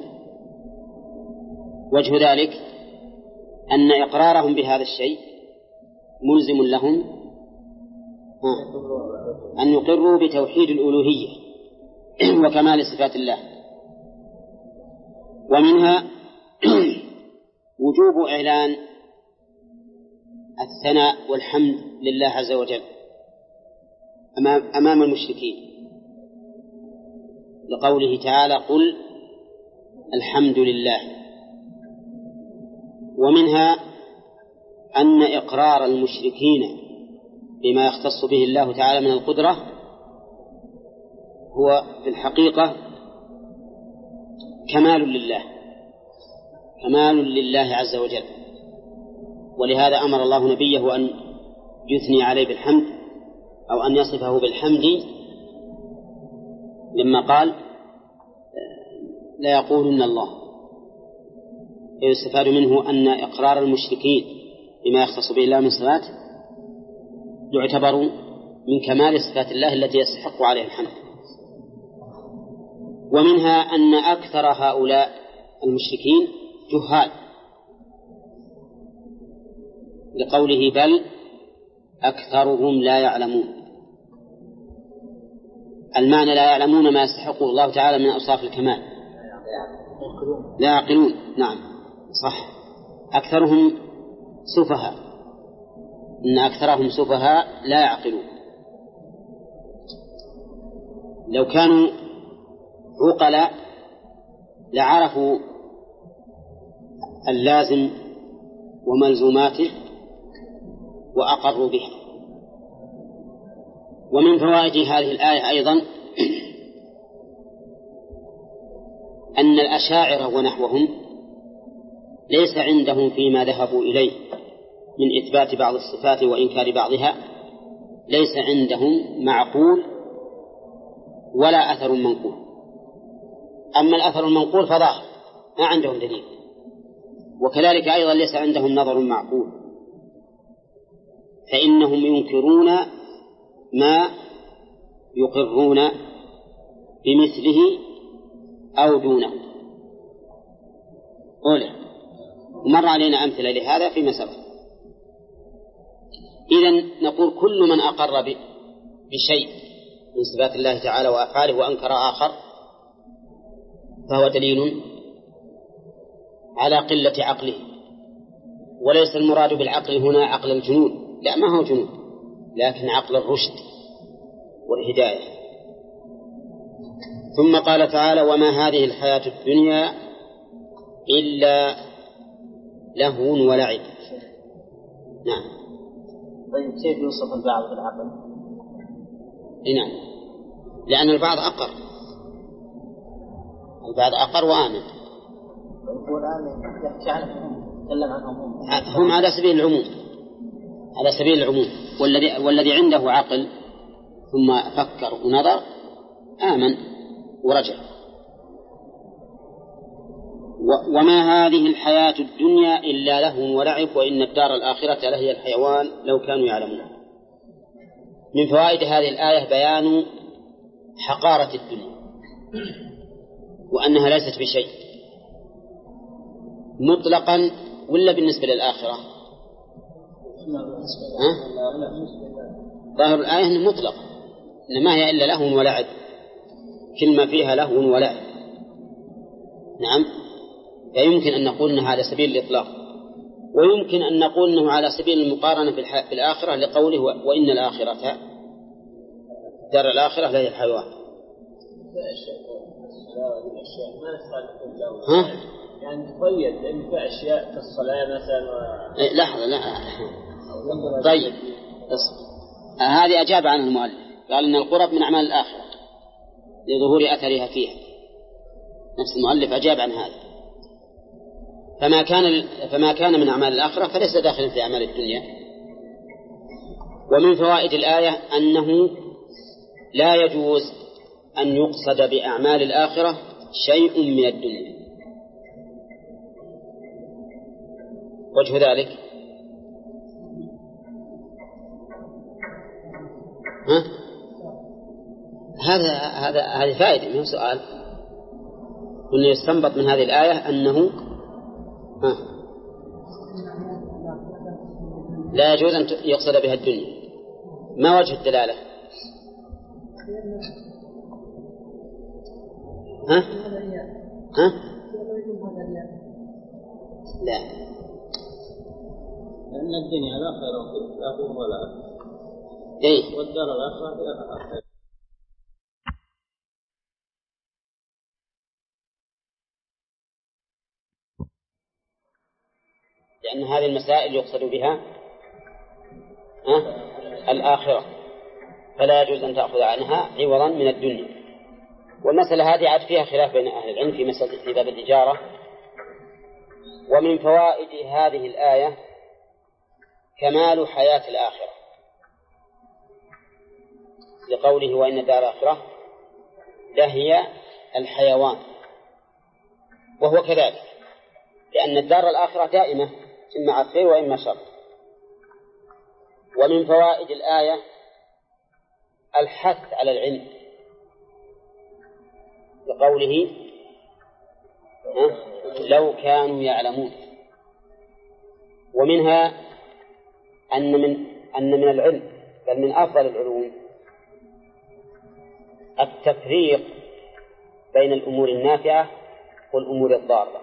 وجه ذلك أن إقرارهم بهذا الشيء ملزم لهم أن يقروا بتوحيد الألوهية وكمال صفات الله. ومنها وجوب إعلان الثناء والحمد لله عز وجل أمام المشركين، لقوله تعالى قل الحمد لله. ومنها أن إقرار المشركين بما يختص به الله تعالى من القدرة هو في الحقيقة كمال لله، كمال لله عز وجل. ولهذا أمر الله نبيه أن يثني عليه بالحمد أو أن يصفه بالحمد لما قال لا يقولن الله. يستفاد منه أن إقرار المشركين بما يختص به الله من صفات يعتبر من كمال صفات الله التي يستحق عليه الحمد. ومنها أن أكثر هؤلاء المشركين جهال، لقوله بل أكثرهم لا يعلمون، المعنى لا يعلمون ما يستحقه الله تعالى من أوصاف الكمال، لا يعقلون. نعم صح، أكثرهم سفهاء، إن أكثرهم سفهاء لا يعقلون. لو كانوا عقلاء لعرفوا اللازم وملزوماته وأقروا بها. ومن فوائد هذه الآية أيضا أن الأشاعرة ونحوهم ليس عندهم فيما ذهبوا إليه من إثبات بعض الصفات وإنكار بعضها ليس عندهم معقول ولا أثر منقول. أما الأثر المنقول فظاهر ما عندهم دليل، وكذلك أيضا ليس عندهم نظر معقول، فإنهم ينكرون ما يقرون بمثله أو دونه. مر علينا أمثلة لهذا فيما سبق. إذن نقول كل من أقر بشيء من صفات الله تعالى وأفعاله وأنكر آخر فهو دليل على قلة عقله. وليس المراد بالعقل هنا عقل الجنون، لا، ما هو جنون، لكن عقل الرشد والهداية. ثم قال تعالى وما هذه الحياة الدنيا إلا لهو ولعب. نعم. طيب كيف يوصف البعض بالعقل؟ نعم، لأن البعض أقر، البعض أقر وآمن. والآن يحكي عنهم، تكلم عنهم هم على سبيل العموم، على سبيل العموم. والذي عنده عقل ثم فكر ونظر آمن ورجع. وما هذه الحياة الدنيا إلا لهو ولعب وإن الدار الآخرة لهي الحيوان لو كانوا يعلمون. من فوائد هذه الآية بيان حقارة الدنيا وأنها ليست بشيء مطلقا ولا بالنسبة للآخرة. ظاهر الآية أنه مطلق، إنما هي إلا لهو ولعب كلمة فيها لهو ولعب. نعم، فيمكن أن نقول أنها على سبيل الإطلاق، ويمكن أن نقول أنه على سبيل المقارنة في الآخرة لقوله وإن الآخرة دار الآخرة لا هي الحيوان. ها؟ يعني تقيد لأن في أشياء كالصلاة مثلا لحظة لا. طيب هذه أجاب عنه المؤلف، قال إن القرب من أعمال الآخرة لظهور أثرها فيها. نفس المؤلف أجاب عن هذا. فما كان من أعمال الآخرة فليس داخلا في أعمال الدنيا. ومن فوائد الآية أنه لا يجوز أن يقصد بأعمال الآخرة شيء من الدنيا. وجه ذلك هذه فائدة من سؤال. وأن يستنبط من هذه الآية أنه لا يجوز أن يقصد بها الدنيا. ما وجه الدلالة؟ لا، لأن الدنيا لا خير فيها لا قوم ولا أكل. إيه؟ والدار الآخرة فيها خير. لأن هذه المسائل يقصد بها الآخرة، فلا يجوز أن تأخذ عنها عوضا من الدنيا. والمسألة هذه عاد فيها خلاف بين أهل العلم في مسألة باب الإجارة. ومن فوائد هذه الآية كمال حياة الآخرة، لقوله وإن الدار الآخرة لهي الحيوان، وهو كذلك، لأن الدار الآخرة دائمة إما خير وإما شر. ومن فوائد الآية الحث على العلم، لقوله لو كانوا يعلمون. ومنها أن من العلم بل من أفضل العلوم التفريق بين الأمور النافعة والأمور الضارة.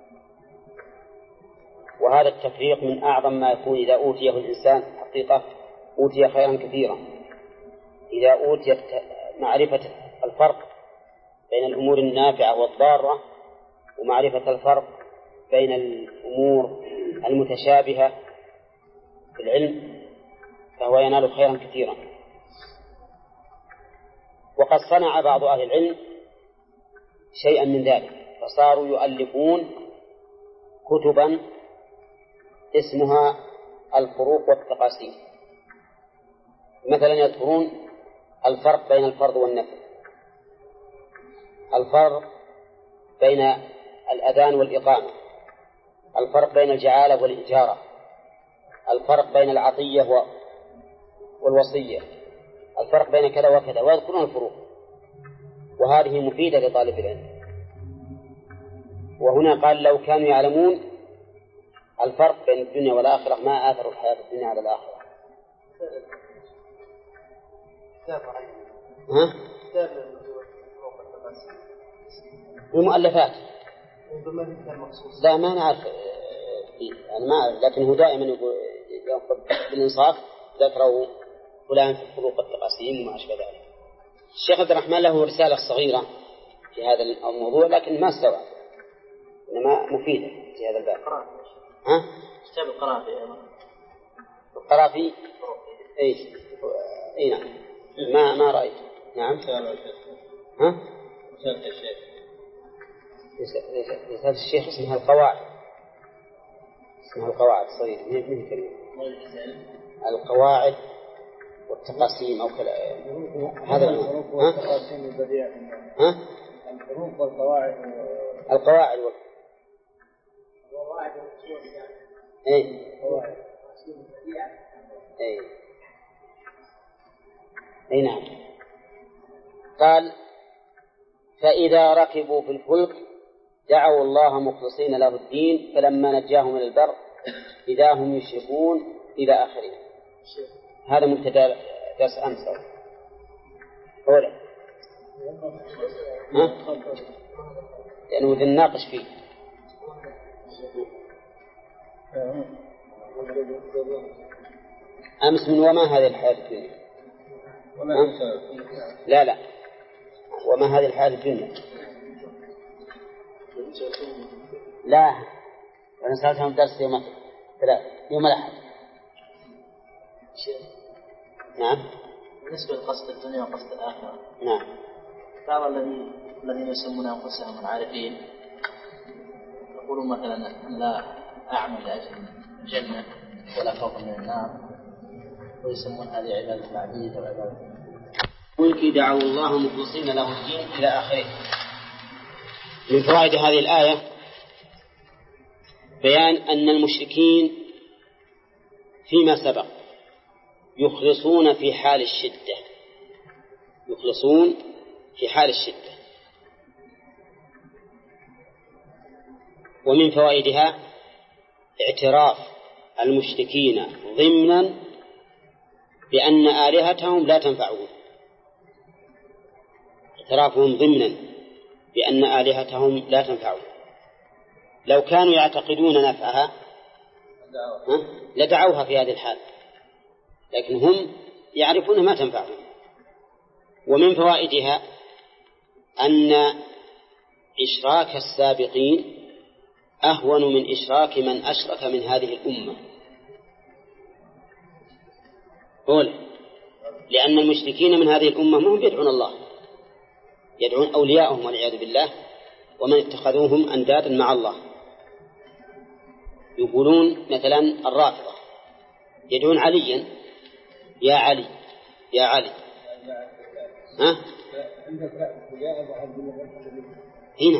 وهذا التفريق من أعظم ما يكون إذا أوتيه الإنسان حقيقة أوتي خيرا كثيرا. إذا أوتي معرفة الفرق بين الأمور النافعة والضارة ومعرفة الفرق بين الأمور المتشابهة في العلم فهو ينال خيرا كثيرا. وقد صنع بعض أهل العلم شيئا من ذلك، فصاروا يؤلفون كتبا اسمها الفروق والتقاسيم. مثلا يذكرون الفرق بين الفرض والنفل، الفرق بين الأذان والإقامة، الفرق بين الجعالة والإجارة، الفرق بين العطية والوصية، الفرق بين كذا وكذا، ويذكرون الفروق. وهذه مفيدة لطالب العلم. وهنا قال لو كانوا يعلمون الفرق بين الدنيا والآخرة ما آثروا الحياة الدنيا على الآخرة. المؤلفات لا ما نعرف يعني ما أعرف، لكن هو دائما يأخذ بالإنصاف ذكره فلان في الفروق والتقاسيم وما أشبه ذلك. الشيخ عبد الرحمن له رسالة صغيرة في هذا الموضوع لكن ما استوى، إنما مفيدة في هذا الباب. كتاب القرافي القرافي أي نعم ما رأيت. نعم رسالة الشيخ اسمها القواعد، صغيرة من كلمة القواعد والتقاسيم أو كذا. هذا الحروف والتقاسيم البديعة. الحروف والقواعد. القواعد أي نعم. قال فإذا ركبوا في الفلك دعوا الله مخلصين له الدين فلما نجاهم من البر إذا هم يشركون إلى آخره. هذا مبتدأ درس أمس أولا. لأنه إذا نناقش فيه أمس من وما هذه الحياة الدنيا لا وما هذه الحياة الدنيا لا أنا سألتهم درس يوم الأحد نعم بالنسبة لقصد الدنيا وقصد الآخرة نعم بعض الذين يسمون أنفسهم العارفين يقولون مثلا أن لا أعمل لأجل الجنة ولا خوف من النار ويسمون هذه عبادة العبيد وعبادة ملك دعوا الله مخلصين له الدين إلى آخره. من فوائد هذه الآية بيان أن المشركين فيما سبق يخلصون في حال الشدة ومن فوائدها اعتراف المشركين ضمنا بأن آلهتهم لا تنفعهم اعترافهم ضمنا بأن آلهتهم لا تنفعهم. لو كانوا يعتقدون نفعها لدعوها في هذه الحال، لكن هم يعرفون ما تنفعهم. ومن فوائدها أن إشراك السابقين أهون من إشراك من أشرك من هذه الأمة. لأن المشركين من هذه الأمة هم يدعون الله، يدعون أولياءهم والعياذ بالله، ومن اتخذوهم أندادا مع الله. يقولون مثلا الرافضة يدعون عليا يا علي يا علي هنا.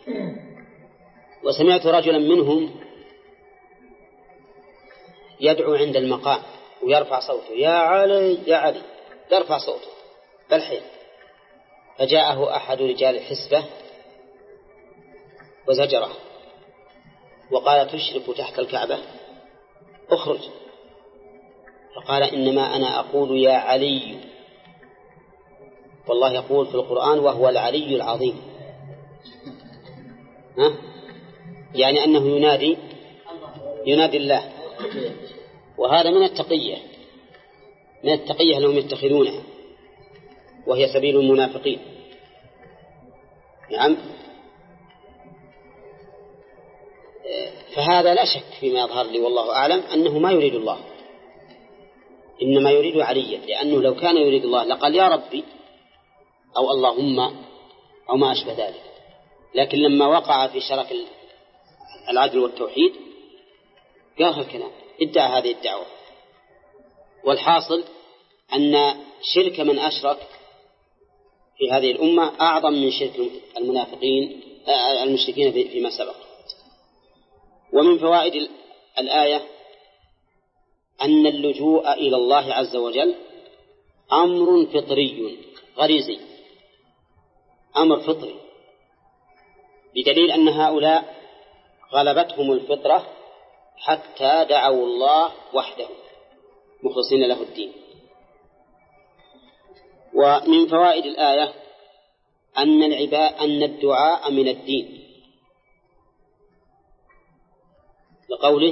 وسمعت رجلا منهم يدعو عند المقام ويرفع صوته يا علي يا علي، يرفع صوته بالحين. فجاءه أحد رجال الحسبة وزجره وقال تشرك تحت الكعبة اخرج. فقال إنما أنا أقول يا علي، والله يقول في القرآن وهو العلي العظيم، يعني أنه ينادي الله. وهذا من التقية لهم يتخذونها، وهي سبيل المنافقين. نعم. فهذا لا شك فيما يظهر لي والله أعلم أنه ما يريد الله، إنما يريد عليا، لأنه لو كان يريد الله لقال يا ربي أو اللهم أو ما أشبه ذلك. لكن لما وقع في شرك العدل والتوحيد قال هالكلام، ادعى هذه الدعوة. والحاصل أن شرك من أشرك في هذه الأمة أعظم من شرك المشركين فيما سبق. ومن فوائد الآية أن اللجوء إلى الله عز وجل أمر فطري غريزي، أمر فطري، بدليل أن هؤلاء غلبتهم الفطرة حتى دعوا الله وحده مخلصين له الدين. ومن فوائد الآية أن الدعاء من الدين، لقوله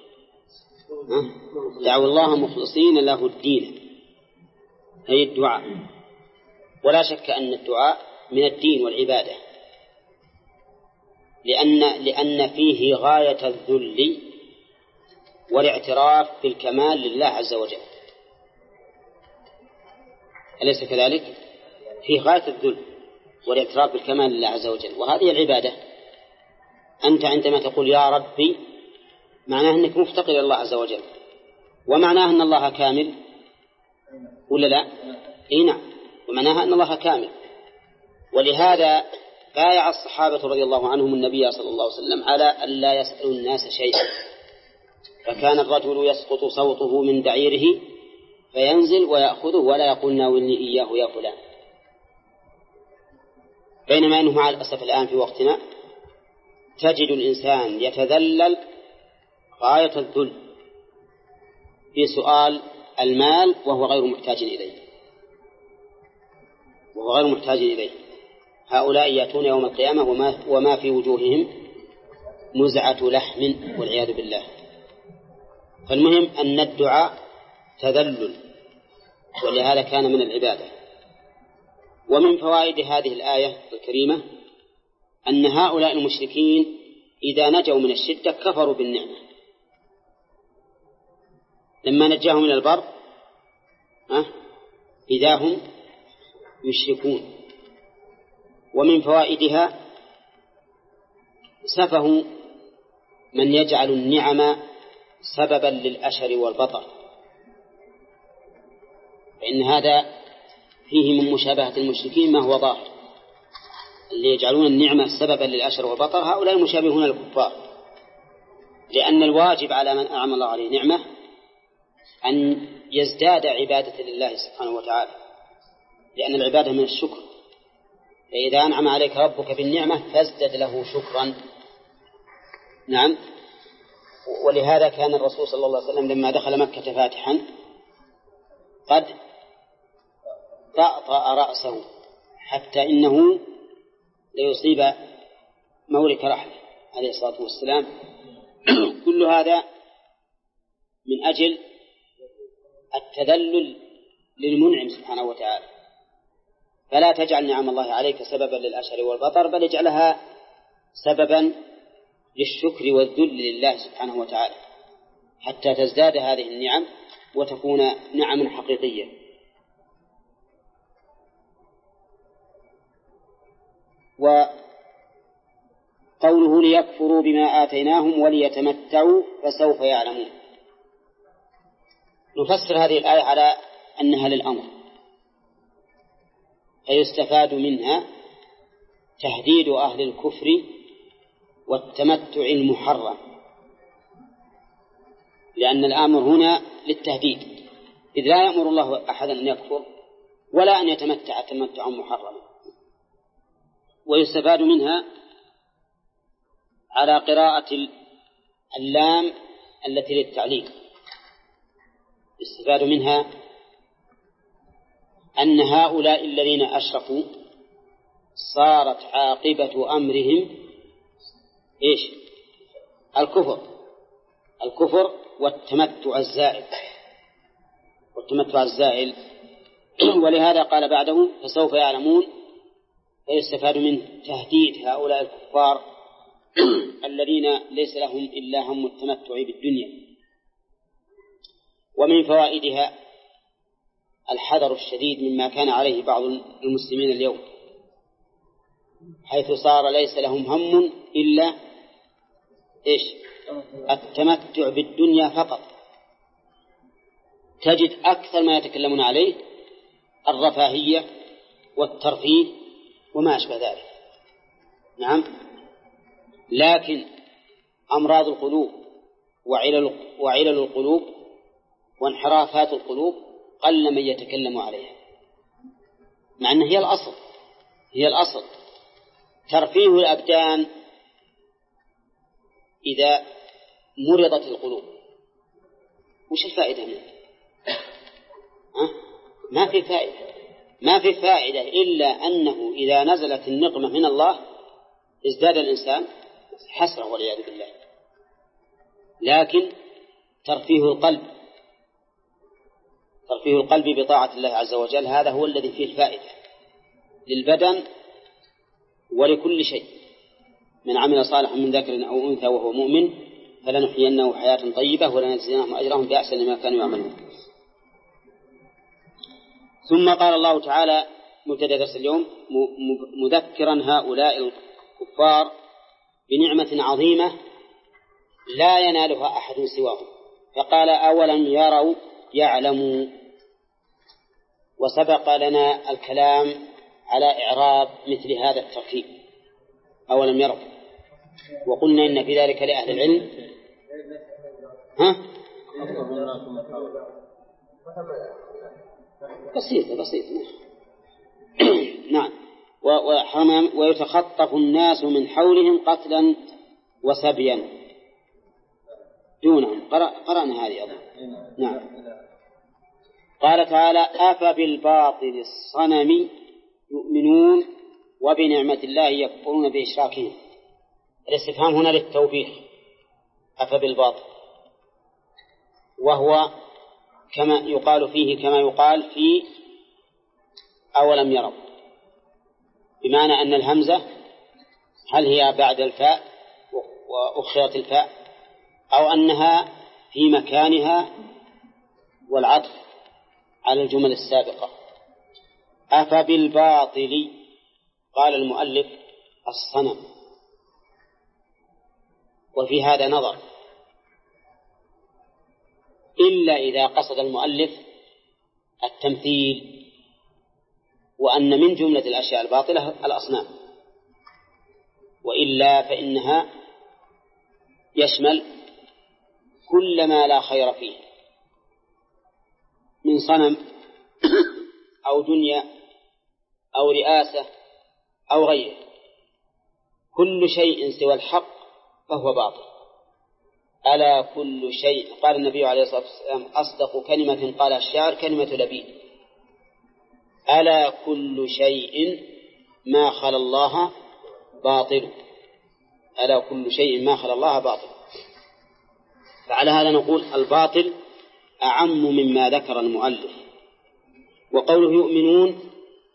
دعوا الله مخلصين له الدين، أي الدعاء. ولا شك أن الدعاء من الدين والعبادة، لأن فيه غاية الذل والاعتراف بالكمال لله عز وجل، أليس كذلك؟ فيه غاية الذل والاعتراف بالكمال لله عز وجل، وهذه العبادة. أنت عندما تقول يا ربي معناه أنك مفتقر إلى الله عز وجل، ومعناه أن الله كامل ولا لا؟ نعم، ومعناها أن الله كامل. ولهذا بايع الصحابة رضي الله عنهم النبي صلى الله عليه وسلم على أن لا يسألوا الناس شيئا، فكان الرجل يسقط صوته من بعيره فينزل ويأخذه ولا يقول ناولني إياه يا فلان. بينما أنه مع الأسف الآن في وقتنا تجد الإنسان يتذلل غاية الذل في سؤال المال وهو غير محتاج إليه. وهو غير محتاج إليه. هؤلاء يأتون يوم القيامة وما في وجوههم نزعة لحم والعياذ بالله. فالمهم أن الدعاء تذلل، ولهذا كان من العبادة. ومن فوائد هذه الآية الكريمة أن هؤلاء المشركين إذا نجوا من الشدة كفروا بالنعمة، لما نجاهم إلى البر إذا هم يشركون. ومن فوائدها سفه من يجعل النعم سببا للأشر والبطر، فإن هذا فيه من مشابهة المشركين ما هو ظاهر، اللي يجعلون النعمة سببا للأشر والبطر هؤلاء مشابهون الكفار، لأن الواجب على من أنعم الله عليه نعمة أن يزداد عبادة لله سبحانه وتعالى، لأن العبادة من الشكر، فإذا أنعم عليك ربك بالنعمة فازدد له شكرا. نعم. ولهذا كان الرسول صلى الله عليه وسلم لما دخل مكة فاتحا قد طأطأ رأسه حتى إنه ليصيب مورك رحله عليه الصلاة والسلام. كل هذا من أجل التذلل للمنعم سبحانه وتعالى. فلا تجعل نعم الله عليك سببا للأشر والبطر، بل اجعلها سببا للشكر والذل لله سبحانه وتعالى، حتى تزداد هذه النعم وتكون نعم حقيقية. وقوله ليكفروا بما آتيناهم وليتمتعوا فسوف يعلمون، نفسر هذه الآية على أنها للأمر، فيستفاد منها تهديد أهل الكفر والتمتع المحرم، لأن الأمر هنا للتهديد، إذ لا يأمر الله أحدا أن يكفر ولا أن يتمتع تمتعا محرما. ويستفاد منها على قراءة اللام التي للتعليل، يستفاد منها أن هؤلاء الذين أشركوا صارت عاقبة أمرهم إيش؟ الكفر والتمتع الزائل. ولهذا قال بعده فسوف يعلمون، فيستفاد من تهديد هؤلاء الكفار الذين ليس لهم إلا هم التمتع بالدنيا. ومن فوائدها الحذر الشديد مما كان عليه بعض المسلمين اليوم، حيث صار ليس لهم هم إلا إيش؟ التمتع بالدنيا فقط. تجد أكثر ما يتكلمون عليه الرفاهية والترفيه وما أشبه ذلك. نعم. لكن أمراض القلوب وعلل القلوب وانحرافات القلوب قل من يتكلم عليها، مع أنها هي الأصل. ترفيه الأبدان إذا مرضت القلوب وش الفائدة منه؟ ما في فائدة إلا أنه إذا نزلت النقمة من الله ازداد الإنسان حسرة والعياذ بالله. لكن ترفيه القلب بطاعة الله عز وجل هذا هو الذي فيه الفائدة للبدن ولكل شيء. من عمل صالحا من ذكر أو أنثى وهو مؤمن فلنحيينه حياة طيبة ولنجزينهم أجرهم بأحسن ما كانوا يعملون. ثم قال الله تعالى مبتدأ درس اليوم مذكرا هؤلاء الكفار بنعمة عظيمة لا ينالها أحد سواهم، فقال أولم يروا يعلموا. وسبق لنا الكلام على إعراب مثل هذا التركيب أولم يروا، وقلنا إن في ذلك لأهل العلم بسيطة نعم. ويتخطف الناس من حولهم قتلا وسبيا دونهم، قرأنا هذه أظن. نعم. قال تعالى أفبالباطل الصنم يؤمنون وبنعمة الله يكفرون بإشراكهم. الاستفهام هنا للتوبيخ، أفبالباطل، وهو كما يقال فيه كما يقال في أولم يروا، بمعنى أن الهمزة هل هي بعد الفاء وأخرت الفاء أو أنها في مكانها والعطف على الجمل السابقة. أفبالباطل قال المؤلف الصنم، وفي هذا نظر، إلا إذا قصد المؤلف التمثيل، وأن من جملة الأشياء الباطلة الأصنام، وإلا فإنها يشمل كل ما لا خير فيه من صنم أو دنيا أو رئاسة أو غيره، كل شيء سوى الحق فهو باطل. ألا كل شيء، قال النبي عليه الصلاة والسلام أصدق كلمة قالها الشاعر كلمة لبيد، ألا كل شيء ما خلا الله باطل، ألا كل شيء ما خلا الله باطل. فعلى هذا نقول الباطل أعم مما ذكر المؤلف. وقوله يؤمنون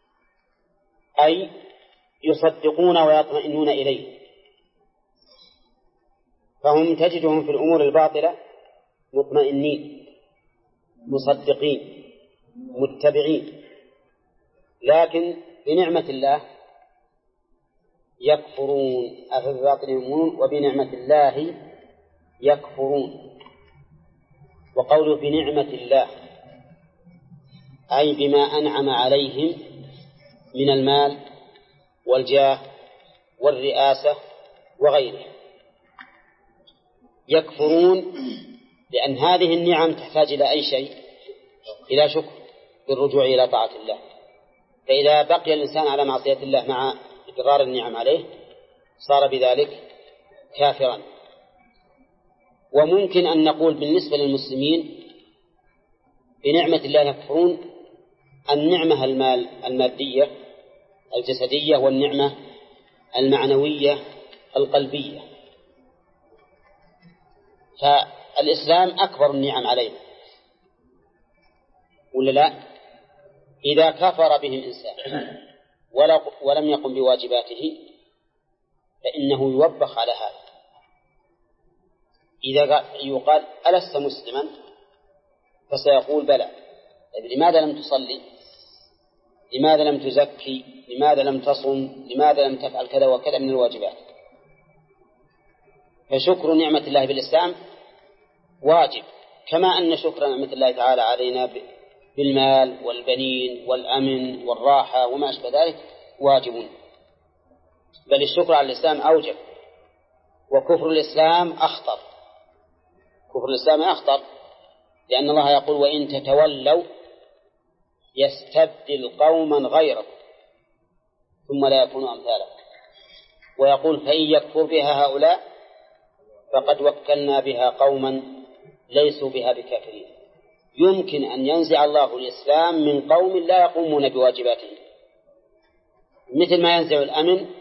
أي يصدقون ويطمئنون إليه، فهم تجدهم في الأمور الباطلة مطمئنين مصدقين متبعين، لكن بنعمة الله يكفرون. أفبالباطل يؤمنون وبنعمة الله يكفرون. وقوله بنعمة الله أي بما أنعم عليهم من المال والجاه والرئاسة وغيره، يكفرون لأن هذه النعم تحتاج إلى أي شيء؟ إلى شكر بالرجوع إلى طاعة الله. فإذا بقي الإنسان على معصية الله مع إقرار النعم عليه صار بذلك كافرا. وممكن أن نقول بالنسبة للمسلمين بنعمة الله يكفرون النعمة المادية الجسدية والنعمة المعنوية القلبية. فالإسلام أكبر النعم علينا ولا لا؟ إذا كفر به الإنسان ولم يقم بواجباته فإنه يوبخ على هذا. إذا يقال ألست مسلما فسيقول بلى، لماذا لم تصلي؟ لماذا لم تزكي؟ لماذا لم تصم؟ لماذا لم تفعل كذا وكذا من الواجبات؟ فشكر نعمة الله بالإسلام واجب، كما أن شكر نعمة الله تعالى علينا بالمال والبنين والأمن والراحة وما أشبه ذلك واجب، بل الشكر على الإسلام أوجب. وكفر الإسلام أخطر، كفر الإسلام أخطر، لأن الله يقول وإن تتولوا يستبدل قوما غيركم ثم لا يكونوا أمثالكم، ويقول فإن يكفر بها هؤلاء فقد وكلنا بها قوما ليسوا بها بكافرين. يمكن أن ينزع الله الإسلام من قوم لا يقومون بواجباتهم، مثل ما ينزع الأمن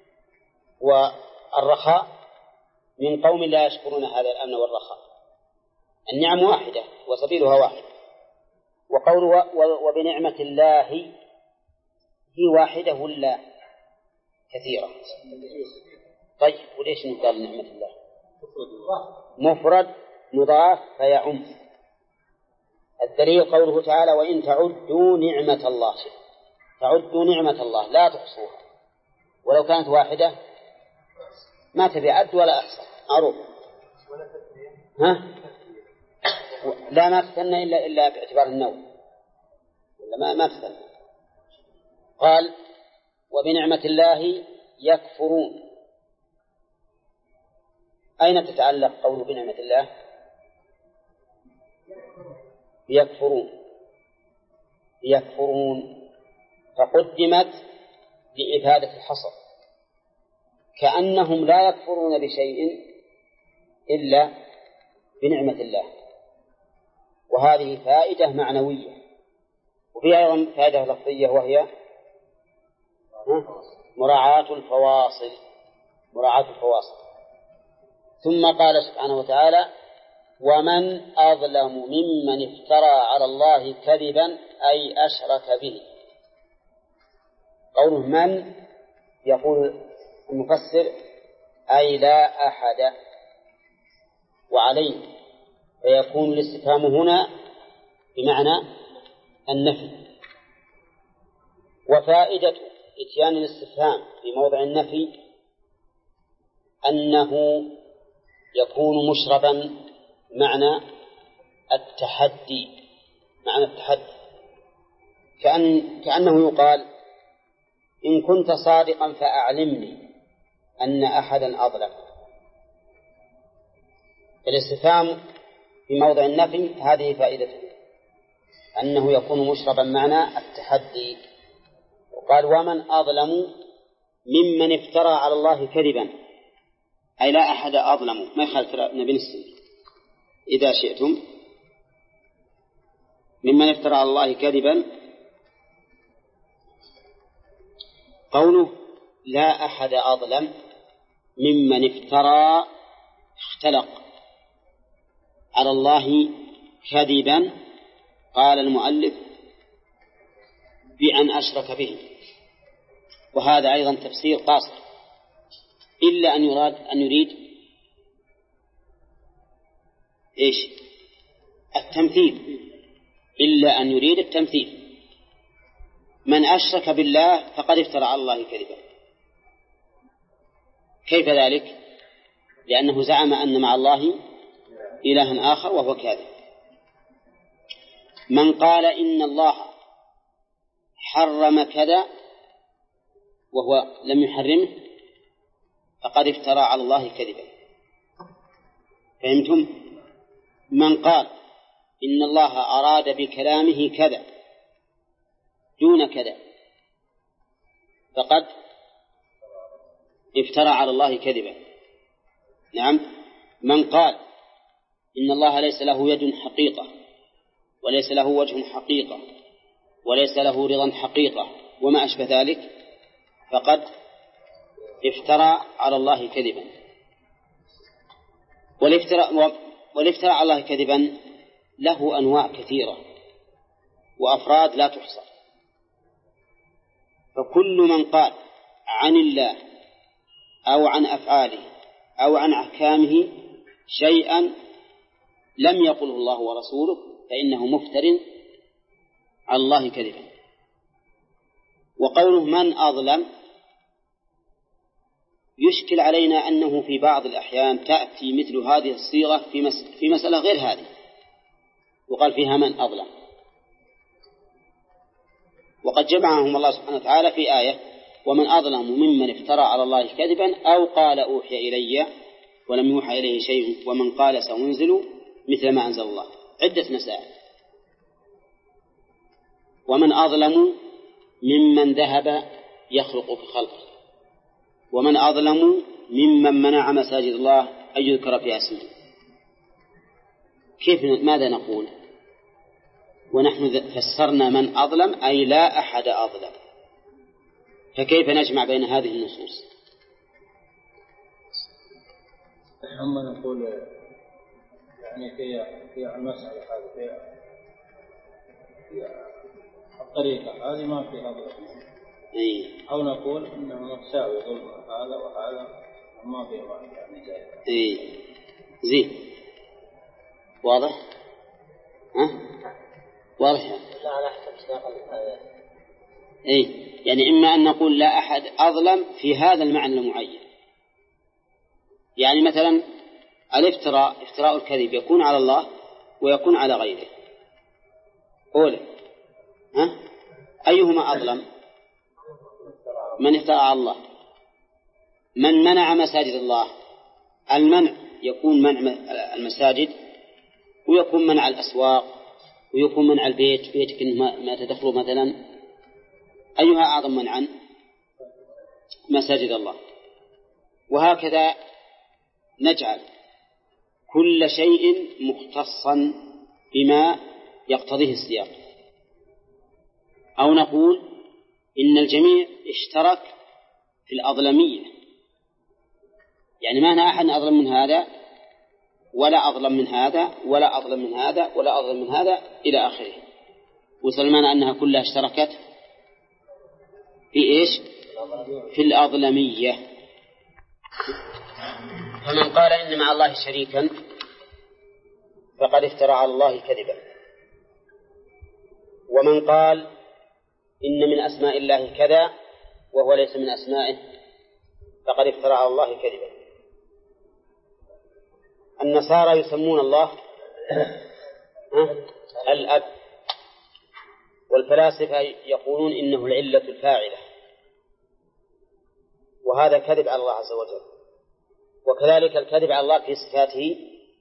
والرخاء من قوم لا يشكرون هذا الأمن والرخاء. النعم واحدة وسبيلها واحد. وقوله وبنعمة الله هي واحدة ولا كثيرة؟ طيب وليش نقال نعمة الله؟ مفرد مضاف فيعم. الدليل قوله تعالى وإن تعدوا نعمة الله، تعدوا نعمة الله لا تحصوها، ولو كانت واحدة ما تبي عد ولا أحصى معروف. لا ما فتنا إلا باعتبار النوم، ولا ما فتنا. قال وبنعمة الله يكفرون، أين تتعلق قوله بنعمة الله؟ يكفرون فقدمت لإفادة الحصر، كأنهم لا يكفرون بشيء إلا بنعمة الله. وهذه فائدة معنوية، وفيها أيضا فائدة لفظية، وهي مراعاة الفواصل. ثم قال سبحانه وتعالى: ومن أظلم ممن افترى على الله كذبا أي أشرك به. قوله من، يقول المفسر: أي لا أحد، وعليه فيكون الاستفهام هنا بمعنى النفي. وفائدة إتيان الاستفهام في موضع النفي أنه يكون مشربا معنى التحدي، كأنه يقال: إن كنت صادقا فأعلمني أن أحدا أظلم. الاستفهام في موضع النفي هذه فائدته، أنه يكون مشربا معنى التحدي. وقال: ومن أظلم ممن افترى على الله كذبا، أي لا أحد أظلم. ما يخالف نبي نسي إذا شئتم: ممن افترى على الله كذبا. قوله لا أحد أظلم ممن افترى، اختلق على الله كذبا، قال المؤلف: بأن أشرك به. وهذا أيضا تفسير قاصر، إلا أن يريد إيش؟ التمثيل، إلا أن يريد التمثيل. من أشرك بالله فقد افترى على الله كذبا. كيف ذلك؟ لأنه زعم أن مع الله إلها آخر وهو كاذب. من قال إن الله حرم كذا وهو لم يحرمه فقد افترى على الله كذبا. فهمتم؟ من قال إن الله أراد بكلامه كذا دون كذا فقد افترى على الله كذبا. نعم. من قال إن الله ليس له يد حقيقة، وليس له وجه حقيقة، وليس له رضا حقيقة، وما أشبه ذلك، فقد افترى على الله كذبا. والافتراء على الله كذبا له أنواع كثيرة وأفراد لا تحصى. فكل من قال عن الله أو عن أفعاله أو عن أحكامه شيئا لم يقله الله ورسوله فإنه مفتر على الله كذبا. وقوله من أظلم يشكل علينا أنه في بعض الأحيان تأتي مثل هذه الصيغة في مسألة غير هذه، وقال فيها من أظلم، وقد جمعهم الله سبحانه وتعالى في آية: ومن أظلم ممن افترى على الله كذبا أو قال أوحي إلي ولم يوحى إليه شيء ومن قال سأنزل مثل ما أنزل الله. عدة مسائل. ومن أظلم ممن ذهب يخلق في خلقه، ومن أظلم ممن منع مساجد الله أن يذكر فيها اسمه. ماذا نقول ونحن فسرنا من أظلم أي لا أحد أظلم؟ فكيف نجمع بين هذه النصوص؟ أما نقول يعني في المسألة هذه في الطريقة هذه ما فيها ظلم، أو نقول إنه نساوي ظلم هذا وهذا ما فيه ظلم يعني زي زين. واضح؟ واضح على حسب سياق الآيات. يعني إما أن نقول لا أحد أظلم في هذا المعنى المعين، يعني مثلا افتراء الكذب يكون على الله ويكون على غيره. أولا أيهما أظلم؟ من افترى على الله. من منع مساجد الله، المنع يكون منع المساجد ويكون منع الأسواق ويكون منع البيت، بيتك ما تدخله مثلا. أيها أعظم منعا؟ مساجد الله. وهكذا نجعل كل شيء مختصا بما يقتضيه السياق. أو نقول إن الجميع اشترك في الأظلمية، يعني ما هنا أحد أظلم من هذا ولا أظلم من هذا ولا أظلم من هذا ولا أظلم من هذا إلى آخره. وسلمان أنها كلها اشتركت في إيش؟ في الأظلمية. فمن قال إن مع الله شريكا فقد افترى على الله كذبا، ومن قال إن من أسماء الله كذا وهو ليس من أسمائه فقد افترى على الله كذبا. النصارى يسمون الله الأب، والفلاسفة يقولون إنه العلة الفاعلة، وهذا كذب على الله عز وجل. وكذلك الكذب على الله في صفاته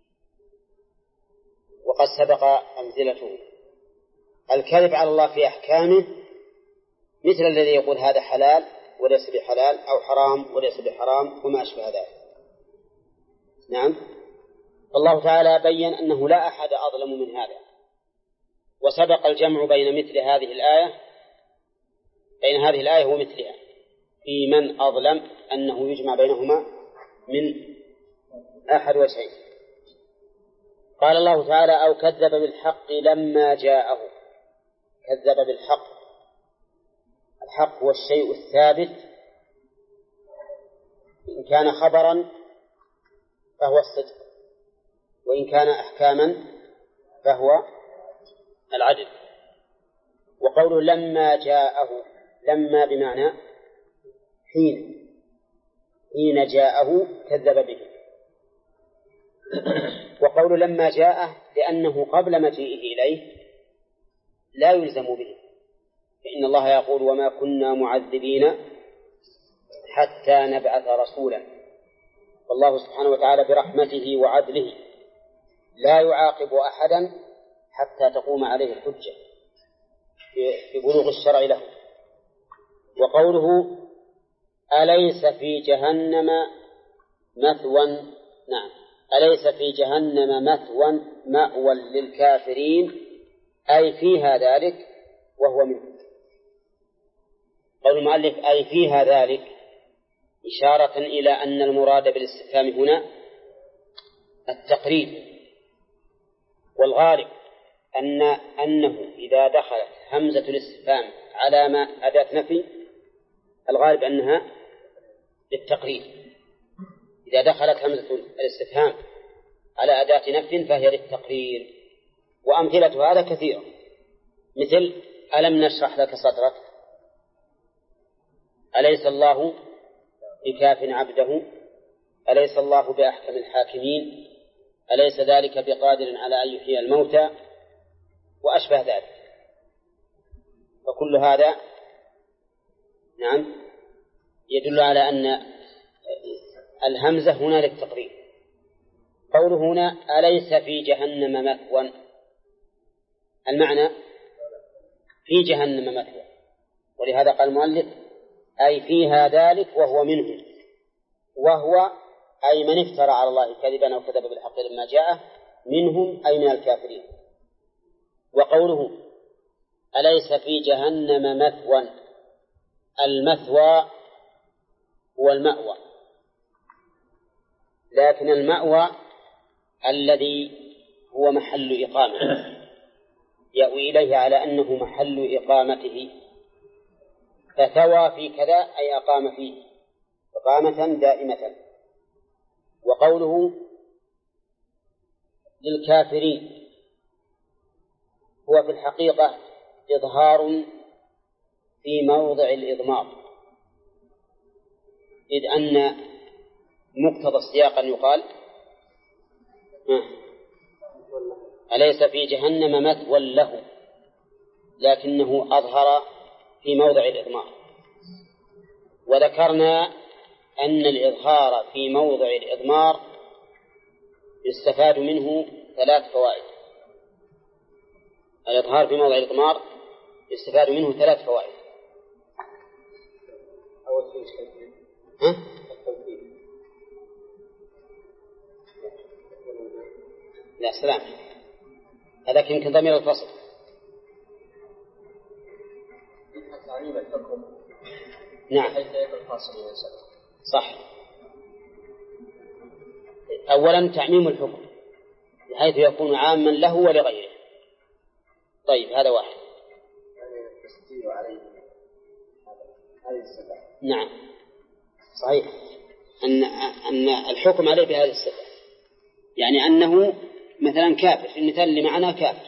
وقد سبق أمثلته. الكذب على الله في أحكامه مثل الذي يقول هذا حلال وليس بحلال أو حرام وليس بحرام وما أشبه ذلك. نعم. الله تعالى بيّن أنه لا أحد أظلم من هذا، وسبق الجمع بين مثل هذه الآية ومثلها في من أظلم، أنه يجمع بينهما من أحد وجهين. قال الله تعالى أو كذب بالحق لما جاءه. كذب بالحق، الحق هو الشيء الثابت، إن كان خبرا فهو الصدق، وإن كان أحكاما فهو العدل. وقوله لما جاءه، لما بمعنى حين جاءه كذب به. وقوله لما جاءه لأنه قبل مجيئه إليه لا يلزم به، فإن الله يقول وما كنا معذبين حتى نبعث رسولا. والله سبحانه وتعالى برحمته وعدله لا يعاقب أحدا حتى تقوم عليه الحجة في بلوغ الشرع له. وقوله أليس في جهنم مثوى، نعم، أليس في جهنم مثوى مأوى للكافرين أي فيها ذلك وهو منه. قول المؤلف أي فيها ذلك إشارة إلى أن المراد بالاستفهام هنا التقرير، والغالب أنه إذا دخلت همزة الاستفهام على ما أداة نفي الغالب أنها للتقرير. إذا دخلت همزة الاستفهام على أداة نفي فهي للتقرير. وأمثلة هذا كثيرة، مثل ألم نشرح لك صدرك، أليس الله بكاف عبده، أليس الله بأحكم الحاكمين، أليس ذلك بقادر على أن يحيي الموتى، وأشبه ذلك. فكل هذا نعم يدل على أن الهمزة هنا للتقرير. قوله هنا أليس في جهنم مثوى، المعنى في جهنم مثوى، ولهذا قال المؤلف أي فيها ذلك وهو منه، وهو أي من افترى على الله كذبا أو كذب بالحق لما جاءه، منهم أي من الكافرين. وقوله أليس في جهنم مثوى، المثوى هو المأوى، لكن المأوى الذي هو محل إقامة يأوي إليه على أنه محل إقامته، فثوى في كذا أي أقام فيه إقامة دائمة. وقوله للكافرين هو في الحقيقة إظهار في موضع الإضمار، إذ أن مقتضى السياق أن يقال أليس في جهنم مثوى له، لكنه أظهر في موضع الإضمار. وذكرنا أن الإظهار في موضع الإضمار يستفاد منه 3 فوائد. الإظهار في موضع الإضمار يستفاد منه 3 فوائد. أول شيء لا سلام، هذا يمكن ضمير الفصل. تعليم الحكم نعم حيث يكون خاص بالسبب. صح. أولا تعميم الحكم بحيث يكون عاما له ولغيره. طيب هذا واحد. التسجيل عليه هذه الصفة. نعم صحيح أن الحكم عليه بهذه الصفة، يعني أنه مثلا كافر، في المثال اللي معنا كافر،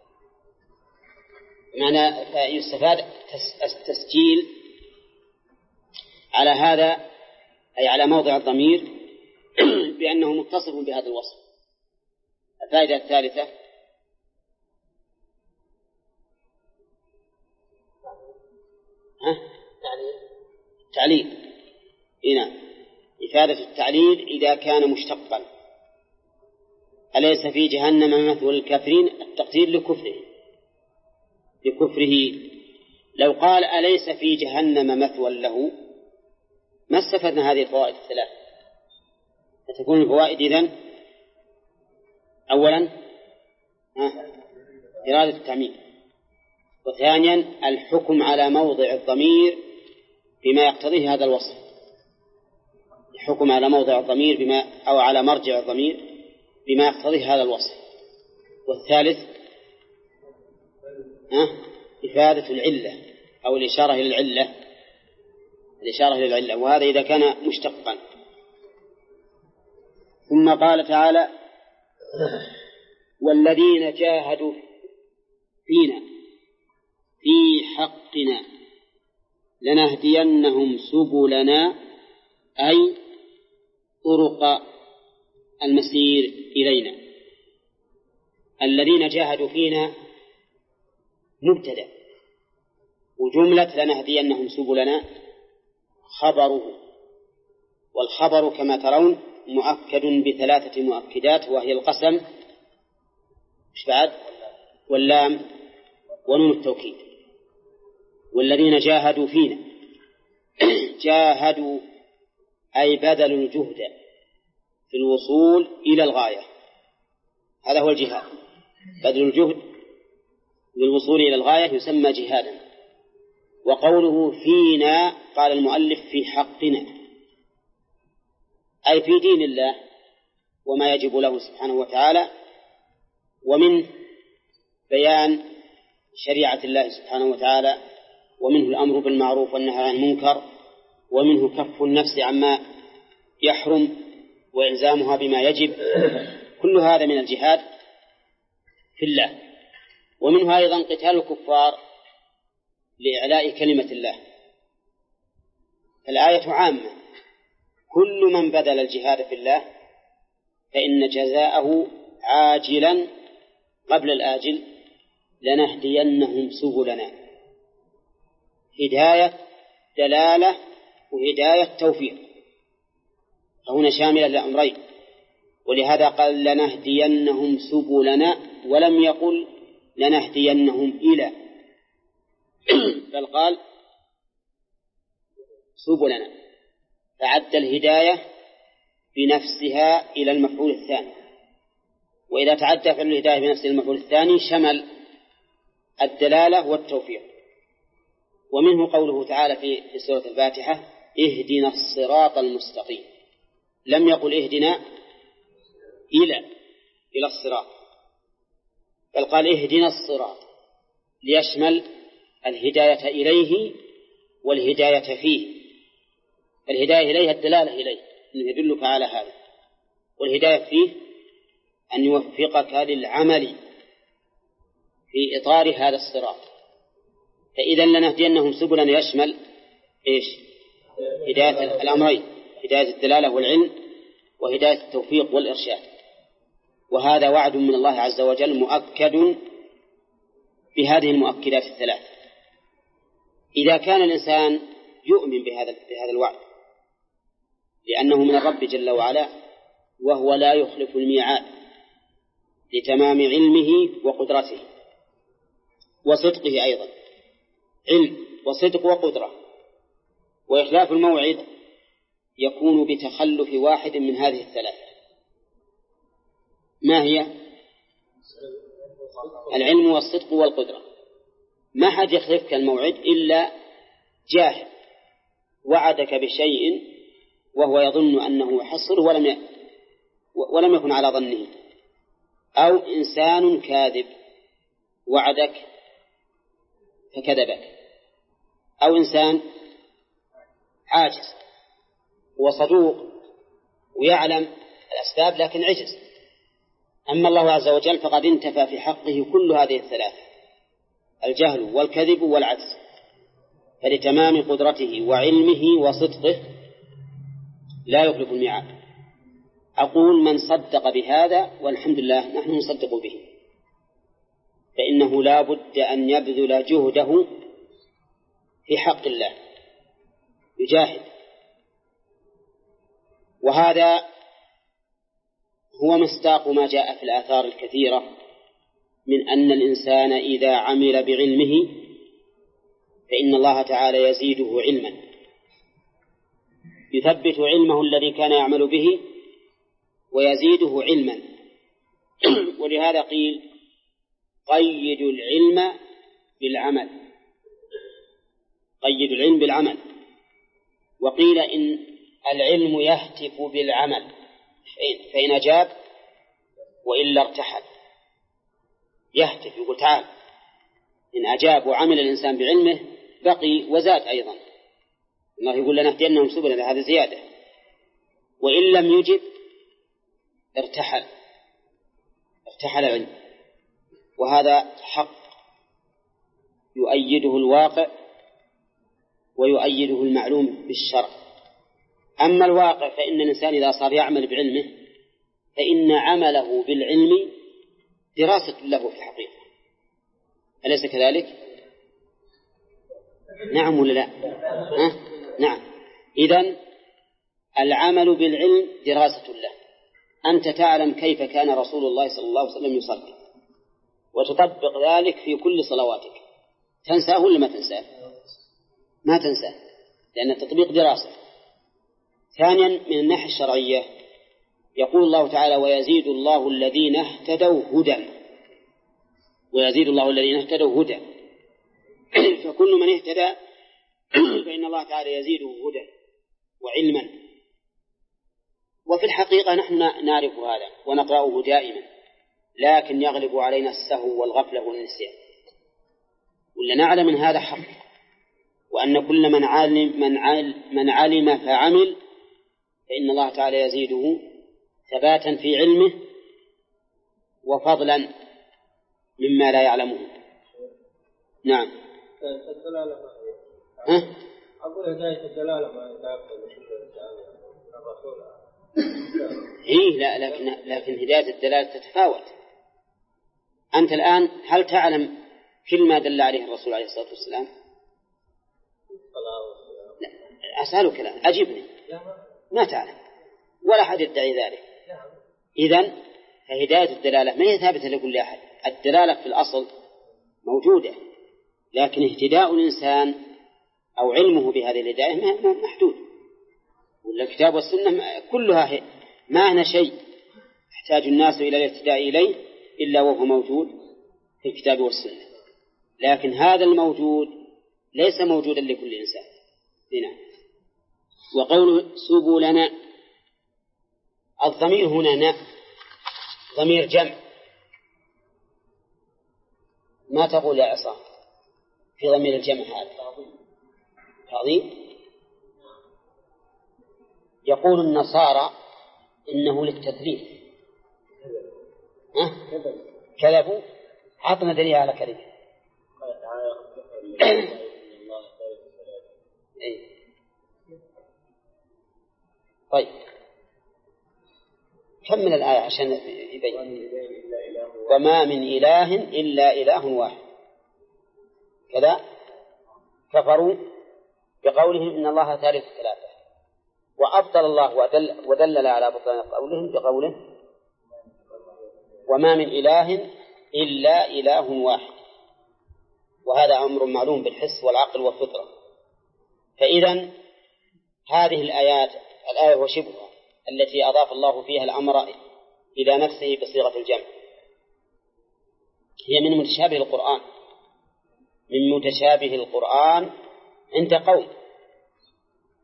معنى يستفاد التسجيل على هذا أي على موضع الضمير بأنه متصف بهذا الوصف. الفائدة الثالثة تعليل. هنا إفادة التعليل إذا كان مشتقا. أليس في جهنم مثوى للكافرين؟ التقدير لكفره. لو قال أليس في جهنم مثوى له ما استفدنا هذه الفوائد الثلاث. فتكون الفوائد إذن أولا إرادة التعميم، وثانيا الحكم على موضع الضمير بما يقتضيه هذا الوصف، الحكم على موضع الضمير بما أو على مرجع الضمير بما يقتضيه هذا الوصف، والثالث إفادة العلة أو الإشارة إلى العلة، وهذا إذا كان مشتقا. ثم قال تعالى والذين جاهدوا فينا في حقنا لنهدينهم سبلنا أي طرق المسير إلينا. الذين جاهدوا فينا مبتدأ، وجملة لنهدينهم سبلنا خبره، والخبر كما ترون مؤكد بثلاثة مؤكدات، وهي القسم واللام ونون التوكيد. والذين جاهدوا فينا جاهدوا أي بذلوا الجهد في الوصول إلى الغاية، هذا هو الجهاد، بذل الجهد للوصول إلى الغاية يسمى جهادا. وقوله فينا قال المؤلف في حقنا أي في دين الله وما يجب له سبحانه وتعالى، ومنه بيان شريعة الله سبحانه وتعالى، ومنه الأمر بالمعروف والنهي عن المنكر، ومنه كف النفس عما يحرم وإلزامها بما يجب، كل هذا من الجهاد في الله. ومنه أيضا قتال الكفار لإعلاء كلمة الله. الآية عامة، كل من بذل الجهاد في الله فإن جزاءه عاجلا قبل الآجل لنهدينهم سبلنا، هداية دلالة وهداية توفيق، فهنا شاملة لأمرين، ولهذا قال لنهدينهم سبلنا ولم يقل لنهدينهم إلى، بل قال سبلنا، فعد الهداية بنفسها إلى المفعول الثاني. وإذا تعدى فعل الهداية بنفسه المفعول الثاني شمل الدلالة والتوفيق. ومنه قوله تعالى في سورة الفاتحة اهدنا الصراط المستقيم، لم يقل اهدنا إلى الصراط، بل قال اهدنا الصراط ليشمل الهداية إليه والهداية فيه. الهداية إليه الدلالة إليه أنه يدلك على هذا، والهداية فيه أن يوفقك للعمل في إطار هذا الصراط. فإذا لنهدينهم سبلنا يشمل إيش؟ هداية الأمرين، هداية الدلالة والعلم، وهداية التوفيق والإرشاد. وهذا وعد من الله عز وجل مؤكد بهذه المؤكدات الثلاث. إذا كان الإنسان يؤمن بهذا الوعد لأنه من الرب جل وعلا، وهو لا يخلف الميعاد لتمام علمه وقدرته وصدقه، أيضا علم وصدق وقدرة. وإخلاف الموعد يكون بتخلف واحد من هذه الثلاث. ما هي؟ العلم والصدق والقدرة. ما حد يخلفك الموعد إلا جاهل وعدك بشيء وهو يظن أنه يحصل ولم يكن على ظنه، أو إنسان كاذب وعدك فكذبك، أو إنسان عاجز وصدوق ويعلم الأسباب لكن عجز. أما الله عز وجل فقد انتفى في حقه كل هذه الثلاثة: الجهل والكذب والعجز، فلتمام قدرته وعلمه وصدقه لا يخلف الميعاد. أقول من صدق بهذا والحمد لله نحن نصدق به، فإنه لا بد أن يبذل جهده في حق الله، يجاهد. وهذا هو مصداق ما جاء في الآثار الكثيرة من أن الإنسان إذا عمل بعلمه فإن الله تعالى يزيده علما، يثبت علمه الذي كان يعمل به ويزيده علما. ولهذا قيل قيد العلم بالعمل، قيد العلم بالعمل. وقيل إن العلم يهتف بالعمل فإن أجاب وإلا ارتحل. يهتف يقول تعال، إن أجاب وعمل الإنسان بعلمه بقي وزاد أيضا. الله يقول لنا اهدينهم سبلنا، هذا زيادة. وإن لم يجب ارتحل العلم. وهذا حق يؤيده الواقع ويؤيده المعلوم بالشرع. أما الواقع فإن الإنسان إذا صار يعمل بعلمه فإن عمله بالعلم دراسة له في الحقيقة، أليس كذلك؟ نعم ولا لا؟ نعم. إذن العمل بالعلم دراسة له. أنت تعلم كيف كان رسول الله صلى الله عليه وسلم يصلي وتطبق ذلك في كل صلواتك، تنساه ولا ما تنساه؟ ما تنساه، لأن التطبيق دراسة. ثانيا من الناحية الشرعية يقول الله تعالى ويزيد الله الذين اهتدوا هدى، ويزيد الله الذين اهتدوا هدى. فكل من اهتدى فإن الله تعالى يزيده هدى وعلما. وفي الحقيقة نحن نعرف هذا ونقرأه دائما، لكن يغلب علينا السهو والغفلة والنسيان. ولا نعلم من هذا حق، وأن كل من علم فعمل فإن الله تعالى يزيده ثباتا في علمه وفضلا مما لا يعلمه. نعم. الدلالة أقول هداية الدلالة ما إيه لا، لكن هداية الدلالة تتفاوت. أنت الآن هل تعلم كل ما دل عليه الرسول عليه الصلاة والسلام؟ لا. أسألك الآن، أجبني. ما تعلم ولا أحد يدعي ذلك. إذن فهداية الدلالة ما هي ثابتة لكل أحد. الدلالة في الأصل موجودة، لكن اهتداء الإنسان أو علمه بهذه الهداية محدود. والكتاب والسنة كلها ما هنا شيء يحتاج الناس إلى الاهتداء إليه إلا وهو موجود في الكتاب والسنة، لكن هذا الموجود ليس موجودا لكل إنسان. هنا وقول سبلنا، الضمير هنا ضمير جمع. ما تقول يا عصام في ضمير الجمع هذا؟ تعظيم. يقول النصارى إنه للتثليث. كذبوا. عطنا دليل على كذب. طيب كمل الآية عشان يبين. وما من إله إلا إله واحد. كذا كفروا بقولهم إن الله ثالث ثلاثة، وأبطل الله ودلل على بطلان قولهم بقوله وما من إله إلا إله واحد. وهذا أمر معلوم بالحس والعقل والفطرة. فإذا هذه الآية وشبهها التي أضاف الله فيها الأمر إلى نفسه بصيغة الجمع هي من متشابه القرآن، عند قوم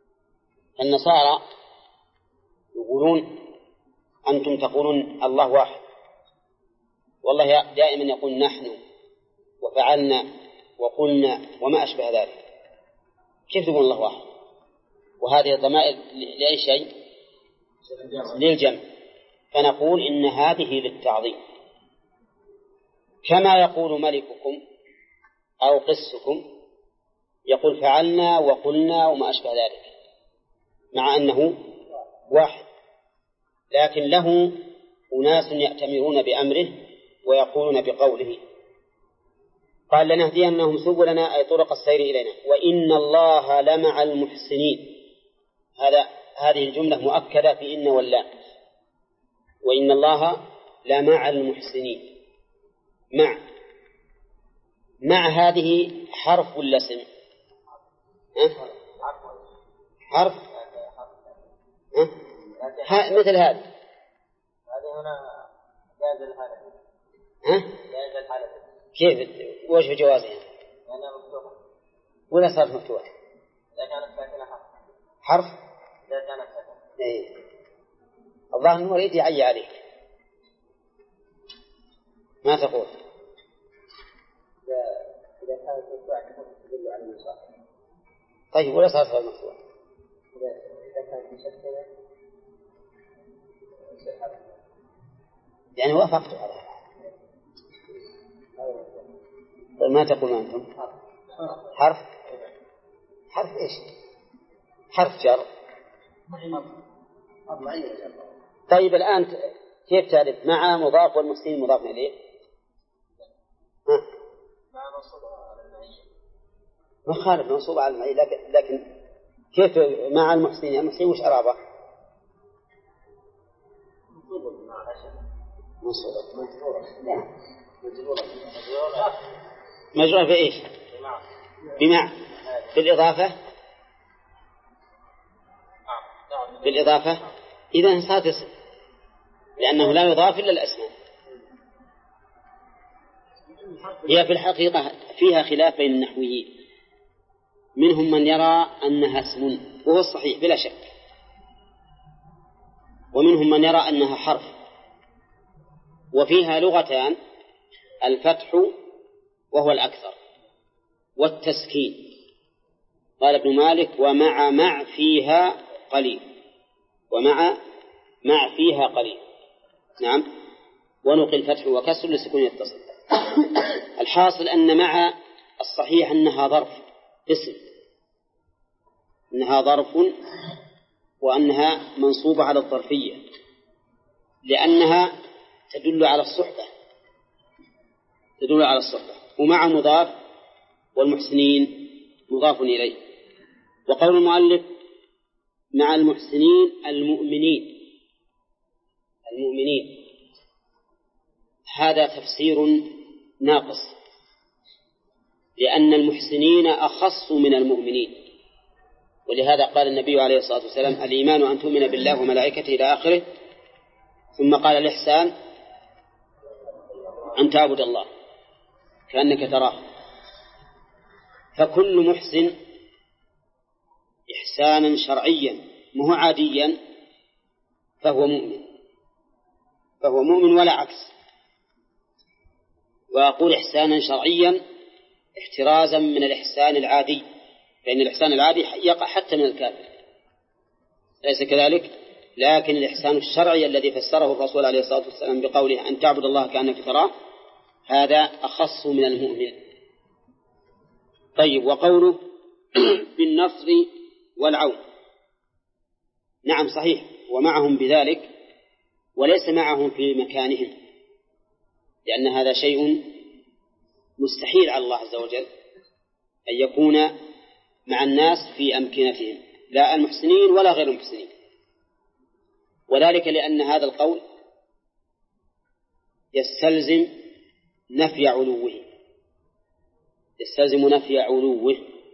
النصارى يقولون أنتم تقولون الله واحد، والله دائما يقول نحن وفعلنا وقلنا وما أشبه ذلك. كيف تقول الله واحد؟ وهذه الضمائر لأي شيء؟ للجمع. فنقول إن هذه للتعظيم، كما يقول ملككم أو قسكم يقول فعلنا وقلنا وما أشبه ذلك، مع أنه واحد، لكن له أناس يأتمرون بأمره ويقولون بقوله. قال لنهدينهم سبلنا أي طرق السير إلينا، وإن الله لمع المحسنين. هذه الجملة مؤكدة في إن واللام، وإن الله لمع المحسنين. مع هذه حرف ولا اسم؟ حرف مثل هذا هنا جاز الحالة. جاز الحالة كيف وجه جوازها؟ لأنها مفتوحة ولا صارت مفتوحة؟ إذا كانت ساكنة حرف إذا كانت ساكنة. إيه. الله أنه يريد يعي عليك. ما تقول؟ إذا كانت مفتوحة تدل على المصاب. طيب ولا صارت غير مفتوحة؟ إذا كانت مسكنة يعني وافقت على هذا. ما تقول أنتم؟ حرف إيش؟ حرف جر. طيب الآن كيف تعرف مع مضاف والمحسنين مضاف إليه؟ ما خالف منصوب على المعي، لكن كيف مع المحسنين؟ المحسنين وش أرابه؟ مجرور في إيش؟ بمع. بالإضافة إذا صارت اسم، لأنه لا يضاف إلا الأسماء. هي في الحقيقة فيها خلاف بين النحويين، منهم من يرى أنها اسم وهو الصحيح بلا شك، ومنهم من يرى أنها حرف. وفيها لغتان: الفتح وهو الأكثر، والتسكين. قال ابن مالك ومع فيها قليل، مع فيها قليل. نعم. ونقل فتح وكسر لسكون يتصل. الحاصل أن مع الصحيح أنها ظرف اسم، أنها ظرف، وأنها منصوبة على الظرفية لأنها تدل على الصحبة. ومع مضاف، والمحسنين مضاف إليه. وقول المؤلف مع المحسنين المؤمنين، هذا تفسير ناقص، لأن المحسنين أخص من المؤمنين. ولهذا قال النبي عليه الصلاة والسلام الإيمان أن تؤمن بالله وملائكته إلى آخره، ثم قال الإحسان أن تعبد الله كأنك تراه. فكل محسن إحسانا شرعيا مو عاديا فهو مؤمن ولا عكس. وأقول إحسانا شرعيا احترازا من الإحسان العادي، لأن الإحسان العادي يقع حتى من الكافر، ليس كذلك؟ لكن الإحسان الشرعي الذي فسره الرسول عليه الصلاة والسلام بقوله أن تعبد الله كأنك تراه، هذا أخص من المؤمن. طيب، وقوله بالنصر والعون، نعم صحيح، ومعهم بذلك، وليس معهم في مكانهم، لأن هذا شيء مستحيل على الله عز وجل أن يكون مع الناس في أمكنتهم، لا المحسنين ولا غير المحسنين. وذلك لأن هذا القول يستلزم نفي علوه،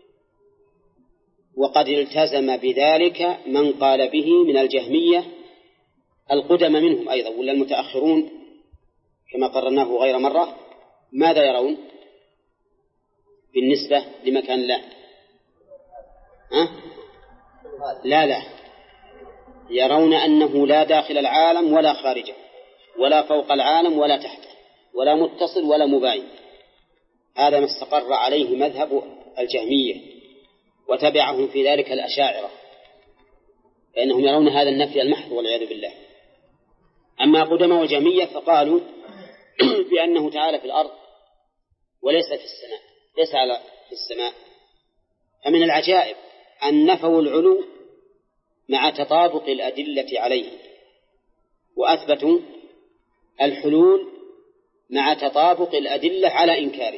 وقد التزم بذلك من قال به من الجهمية القدم منهم أيضا، ولا المتأخرون كما قررناه غير مرة. ماذا يرون بالنسبة لمكان الله؟ لا يرون أنه لا داخل العالم ولا خارجه، ولا فوق العالم ولا تحته، ولا متصل ولا مباين. هذا ما استقر عليه مذهب الجهمية، وتبعهم في ذلك الأشاعرة، فإنهم يرون هذا النفي المحض والعياذ بالله. أما قدماء الجهمية فقالوا بأنه تعالى في الأرض وليس في السماء، ليس في السماء. فمن العجائب أن نفوا العلو مع تطابق الأدلة عليه، وأثبتوا الحلول مع تطابق الأدلة على إنكاره.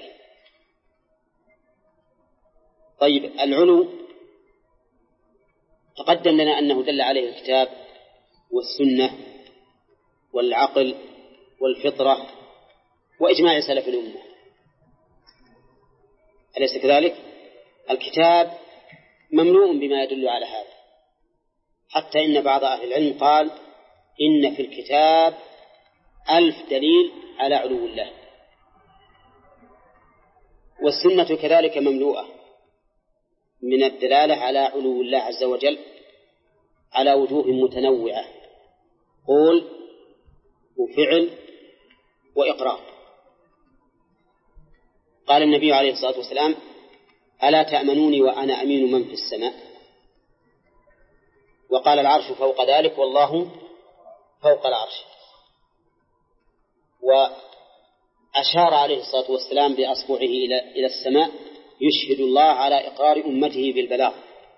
طيب، العلو تقدم لنا أنه دل عليه الكتاب والسنة والعقل والفطرة وإجماع سلف الأمة، أليس كذلك؟ الكتاب مملوء بما يدل على هذا، حتى إن بعض أهل العلم قال إن في الكتاب 1000 دليل على علو الله. والسنة كذلك مملوءة من الدلالة على علو الله عز وجل على وجوه متنوعة، قول وفعل وإقرار. قال النبي عليه الصلاة والسلام: ألا تأمنوني وأنا أمين من في السماء؟ وقال: العرش فوق ذلك والله فوق العرش. وأشار عليه الصلاة والسلام بأصبعه إلى السماء يشهد الله على إقرار أمته بالبلاغ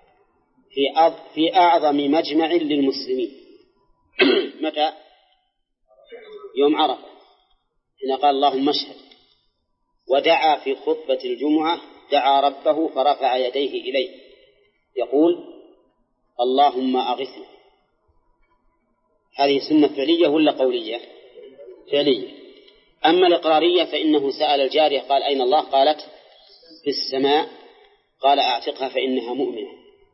في أعظم مجمع للمسلمين. متى؟ يوم عرفة، حين قال: اللهم اشهد. ودعا في خطبة الجمعة، دعا ربه فرفع يديه إليه يقول: اللهم أغثنا. هذه سنة فعلية ولا قولية؟ فعلية. أما الإقرارية فإنه سأل الجارية قال: أين الله؟ قالت: في السماء. قال: أعتقها فإنها مؤمنة.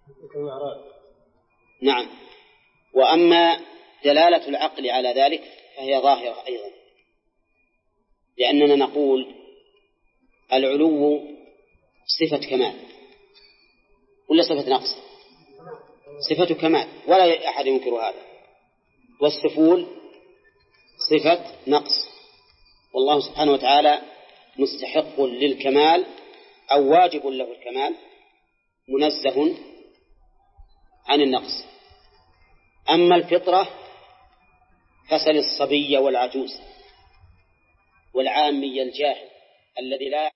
نعم. وأما دلالة العقل على ذلك فهي ظاهرة أيضا، لأننا نقول العلو صفة كمال ولا صفة نقص؟ صفة كمال ولا أحد ينكر هذا. والسفول صفة نقص، والله سبحانه وتعالى مستحق للكمال أو واجب له الكمال، منزه عن النقص. أما الفطرة فسل الصبي والعجوز والعامي الجاهل الذي لا